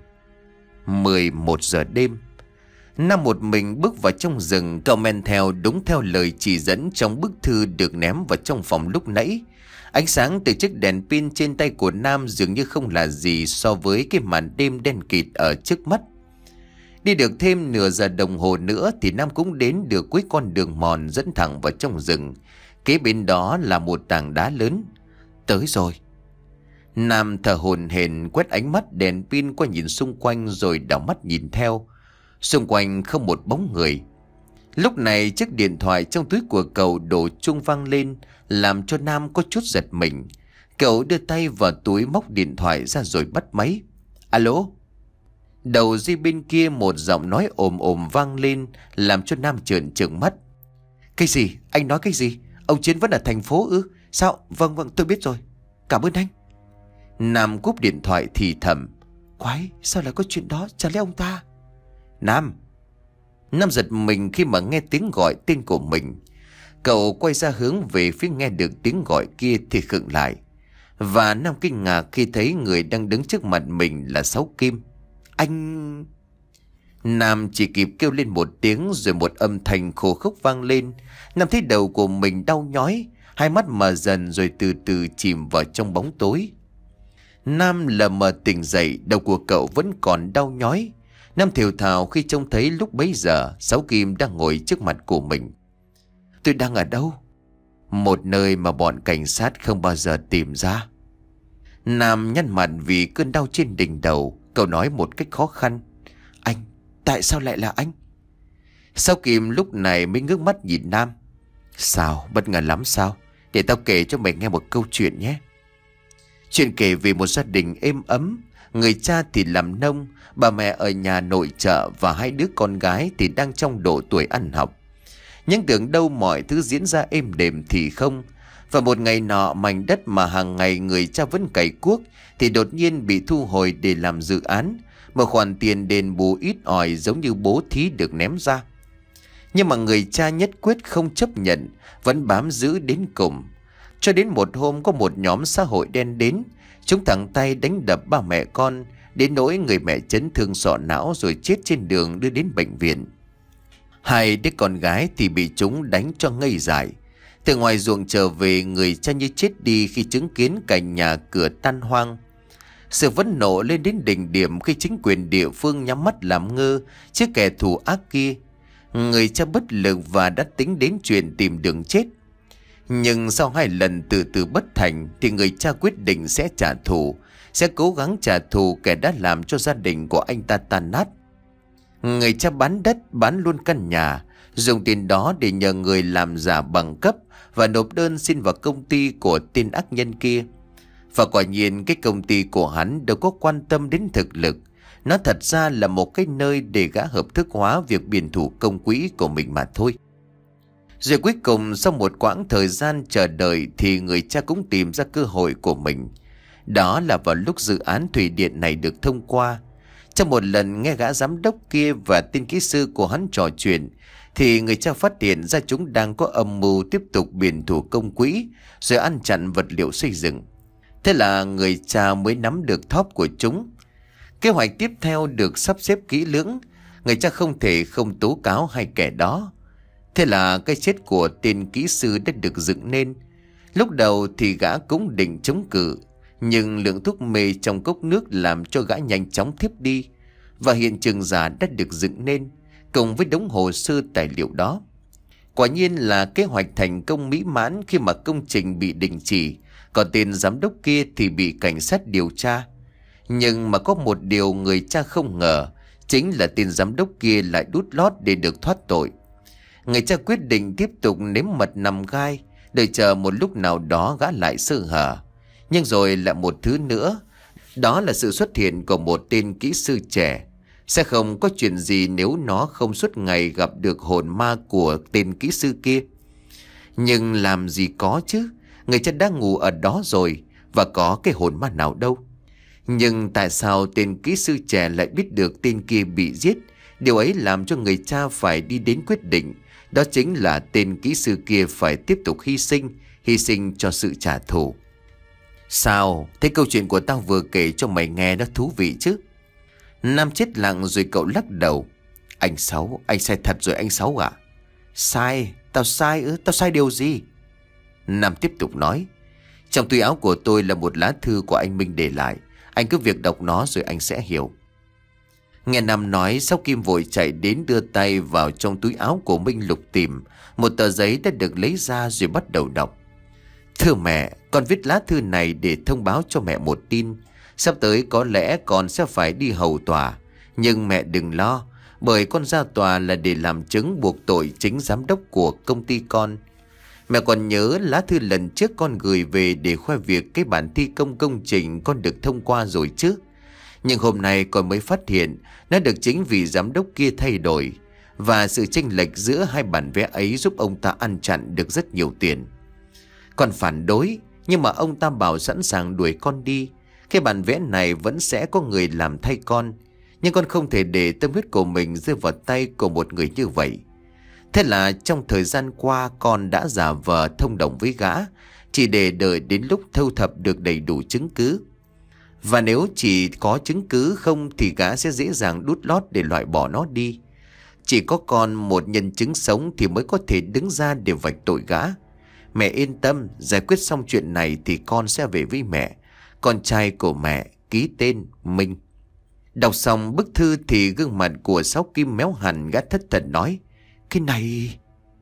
A: mười một giờ đêm. Nam một mình bước vào trong rừng, cậu men theo đúng theo lời chỉ dẫn trong bức thư được ném vào trong phòng lúc nãy. Ánh sáng từ chiếc đèn pin trên tay của Nam dường như không là gì so với cái màn đêm đen kịt ở trước mắt. Đi được thêm nửa giờ đồng hồ nữa thì Nam cũng đến được cuối con đường mòn dẫn thẳng vào trong rừng. Kế bên đó là một tảng đá lớn. Tới rồi. Nam thở hổn hển quét ánh mắt đèn pin qua nhìn xung quanh rồi đảo mắt nhìn theo. Xung quanh không một bóng người. Lúc này chiếc điện thoại trong túi của cậu đổ chuông vang lên, làm cho Nam có chút giật mình. Cậu đưa tay vào túi móc điện thoại ra rồi bắt máy. Alo? Đầu dây bên kia một giọng nói ồm ồm vang lên, làm cho Nam trợn trừng mắt. Cái gì? Anh nói cái gì? Ông Chiến vẫn ở thành phố ư? Sao? Vâng vâng tôi biết rồi. Cảm ơn anh. Nam cúp điện thoại thì thầm. Quái, sao lại có chuyện đó? Chả lẽ ông ta... Nam. Nam giật mình khi mà nghe tiếng gọi tên của mình. Cậu quay ra hướng về phía nghe được tiếng gọi kia thì khựng lại. Và Nam kinh ngạc khi thấy người đang đứng trước mặt mình là Sáu Kim. Anh... Nam chỉ kịp kêu lên một tiếng rồi một âm thanh khô khốc vang lên. Nam thấy đầu của mình đau nhói, hai mắt mờ dần rồi từ từ chìm vào trong bóng tối. Nam lờ mờ tỉnh dậy, đầu của cậu vẫn còn đau nhói. Nam thều thào khi trông thấy lúc bấy giờ Sáu Kim đang ngồi trước mặt của mình. Tôi đang ở đâu? Một nơi mà bọn cảnh sát không bao giờ tìm ra. Nam nhăn mặt vì cơn đau trên đỉnh đầu. Cậu nói một cách khó khăn. Anh, tại sao lại là anh? Sáu Kim lúc này mới ngước mắt nhìn Nam. Sao, bất ngờ lắm sao? Để tao kể cho mày nghe một câu chuyện nhé. Chuyện kể về một gia đình êm ấm. Người cha thì làm nông, bà mẹ ở nhà nội trợ và hai đứa con gái thì đang trong độ tuổi ăn học. Nhưng tưởng đâu mọi thứ diễn ra êm đềm thì không. Và một ngày nọ mảnh đất mà hàng ngày người cha vẫn cày cuốc thì đột nhiên bị thu hồi để làm dự án. Một khoản tiền đền bù ít ỏi giống như bố thí được ném ra. Nhưng mà người cha nhất quyết không chấp nhận, vẫn bám giữ đến cùng. Cho đến một hôm có một nhóm xã hội đen đến. Chúng thẳng tay đánh đập ba mẹ con, đến nỗi người mẹ chấn thương sọ não rồi chết trên đường đưa đến bệnh viện. Hai đứa con gái thì bị chúng đánh cho ngây dại. Từ ngoài ruộng trở về, người cha như chết đi khi chứng kiến cảnh nhà cửa tan hoang. Sự phẫn nộ lên đến đỉnh điểm khi chính quyền địa phương nhắm mắt làm ngơ trước kẻ thù ác kia. Người cha bất lực và đã tính đến chuyện tìm đường chết. Nhưng sau hai lần từ từ bất thành thì người cha quyết định sẽ trả thù, sẽ cố gắng trả thù kẻ đã làm cho gia đình của anh ta tan nát. Người cha bán đất, bán luôn căn nhà, dùng tiền đó để nhờ người làm giả bằng cấp và nộp đơn xin vào công ty của tên ác nhân kia. Và quả nhiên cái công ty của hắn đâu có quan tâm đến thực lực. Nó thật ra là một cái nơi để gã hợp thức hóa việc biển thủ công quỹ của mình mà thôi. Rồi cuối cùng sau một quãng thời gian chờ đợi thì người cha cũng tìm ra cơ hội của mình. Đó là vào lúc dự án thủy điện này được thông qua. Trong một lần nghe gã giám đốc kia và tên kỹ sư của hắn trò chuyện thì người cha phát hiện ra chúng đang có âm mưu tiếp tục biển thủ công quỹ rồi ăn chặn vật liệu xây dựng. Thế là người cha mới nắm được thóp của chúng. Kế hoạch tiếp theo được sắp xếp kỹ lưỡng. Người cha không thể không tố cáo hai kẻ đó. Thế là cái chết của tên kỹ sư đã được dựng nên. Lúc đầu thì gã cũng định chống cự, nhưng lượng thuốc mê trong cốc nước làm cho gã nhanh chóng thiếp đi. Và hiện trường giả đã được dựng nên, cùng với đống hồ sơ tài liệu đó. Quả nhiên là kế hoạch thành công mỹ mãn khi mà công trình bị đình chỉ, còn tên giám đốc kia thì bị cảnh sát điều tra. Nhưng mà có một điều người cha không ngờ, chính là tên giám đốc kia lại đút lót để được thoát tội. Người cha quyết định tiếp tục nếm mật nằm gai, đợi chờ một lúc nào đó gã lại sơ hở. Nhưng rồi lại một thứ nữa, đó là sự xuất hiện của một tên kỹ sư trẻ. Sẽ không có chuyện gì nếu nó không suốt ngày gặp được hồn ma của tên kỹ sư kia. Nhưng làm gì có chứ, người cha đang ngủ ở đó rồi, và có cái hồn ma nào đâu. Nhưng tại sao tên kỹ sư trẻ lại biết được tên kia bị giết? Điều ấy làm cho người cha phải đi đến quyết định. Đó chính là tên kỹ sư kia phải tiếp tục hy sinh, hy sinh cho sự trả thù. Sao? Thế câu chuyện của tao vừa kể cho mày nghe nó thú vị chứ? Nam chết lặng rồi cậu lắc đầu. Anh Sáu, anh sai thật rồi anh Sáu ạ. Sai? Tao sai ư? Tao sai điều gì? Nam tiếp tục nói. Trong túi áo của tôi là một lá thư của anh Minh để lại. Anh cứ việc đọc nó rồi anh sẽ hiểu. Nghe Nam nói, Sáu Kim vội chạy đến đưa tay vào trong túi áo của Minh lục tìm. Một tờ giấy đã được lấy ra rồi bắt đầu đọc. Thưa mẹ, con viết lá thư này để thông báo cho mẹ một tin. Sắp tới có lẽ con sẽ phải đi hầu tòa. Nhưng mẹ đừng lo, bởi con ra tòa là để làm chứng buộc tội chính giám đốc của công ty con. Mẹ còn nhớ lá thư lần trước con gửi về để khoe việc cái bản thi công công trình con được thông qua rồi chứ. Nhưng hôm nay con mới phát hiện nó được chính vì giám đốc kia thay đổi. Và sự chênh lệch giữa hai bản vẽ ấy giúp ông ta ăn chặn được rất nhiều tiền. Con phản đối, nhưng mà ông ta bảo sẵn sàng đuổi con đi. Cái bản vẽ này vẫn sẽ có người làm thay con. Nhưng con không thể để tâm huyết của mình rơi vào tay của một người như vậy. Thế là trong thời gian qua con đã giả vờ thông đồng với gã, chỉ để đợi đến lúc thu thập được đầy đủ chứng cứ. Và nếu chỉ có chứng cứ không thì gã sẽ dễ dàng đút lót để loại bỏ nó đi. Chỉ có con một nhân chứng sống thì mới có thể đứng ra để vạch tội gã. Mẹ yên tâm, giải quyết xong chuyện này thì con sẽ về với mẹ. Con trai của mẹ, ký tên Minh. Đọc xong bức thư thì gương mặt của Sáu Kim méo hẳn, gã thất thần nói: Cái này...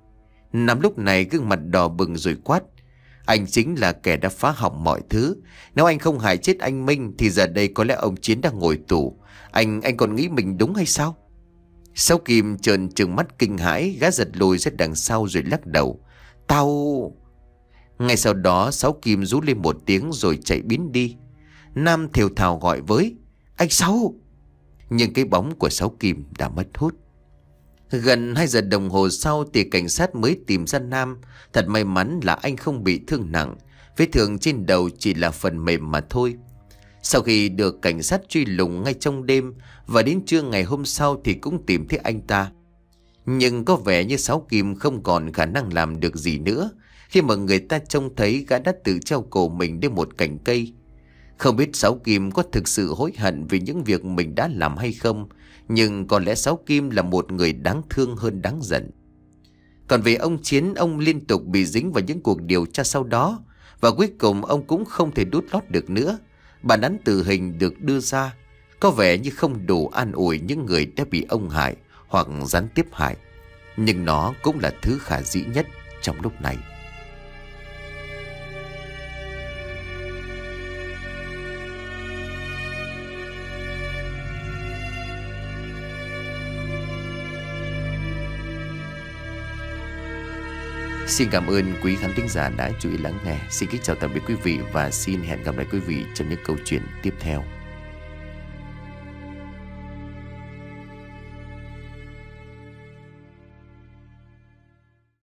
A: Năm lúc này gương mặt đỏ bừng rồi quát: Anh chính là kẻ đã phá hỏng mọi thứ. Nếu anh không hại chết anh Minh thì giờ đây có lẽ ông Chiến đang ngồi tù. Anh, anh còn nghĩ mình đúng hay sao? Sáu Kim trợn trừng mắt kinh hãi, gã giật lùi ra đằng sau rồi lắc đầu: Tao... Ngay sau đó Sáu Kim rú lên một tiếng rồi chạy biến đi. Nam thều thào gọi với: Anh Sáu! Nhưng cái bóng của Sáu Kim đã mất hút. Gần hai giờ đồng hồ sau thì cảnh sát mới tìm ra Nam. Thật may mắn là anh không bị thương nặng. Vết thương trên đầu chỉ là phần mềm mà thôi. Sau khi được cảnh sát truy lùng ngay trong đêm, và đến trưa ngày hôm sau thì cũng tìm thấy anh ta. Nhưng có vẻ như Sáu Kim không còn khả năng làm được gì nữa, khi mà người ta trông thấy gã đã tự treo cổ mình lên một cành cây. Không biết Sáu Kim có thực sự hối hận vì những việc mình đã làm hay không, nhưng có lẽ Sáu Kim là một người đáng thương hơn đáng giận. Còn về ông Chiến, ông liên tục bị dính vào những cuộc điều tra sau đó, và cuối cùng ông cũng không thể đút lót được nữa. Bản án tử hình được đưa ra, có vẻ như không đủ an ủi những người đã bị ông hại hoặc gián tiếp hại, nhưng nó cũng là thứ khả dĩ nhất trong lúc này. Xin cảm ơn quý khán thính giả đã chú ý lắng nghe. Xin kính chào tạm biệt quý vị và xin hẹn gặp lại quý vị trong những câu chuyện tiếp theo.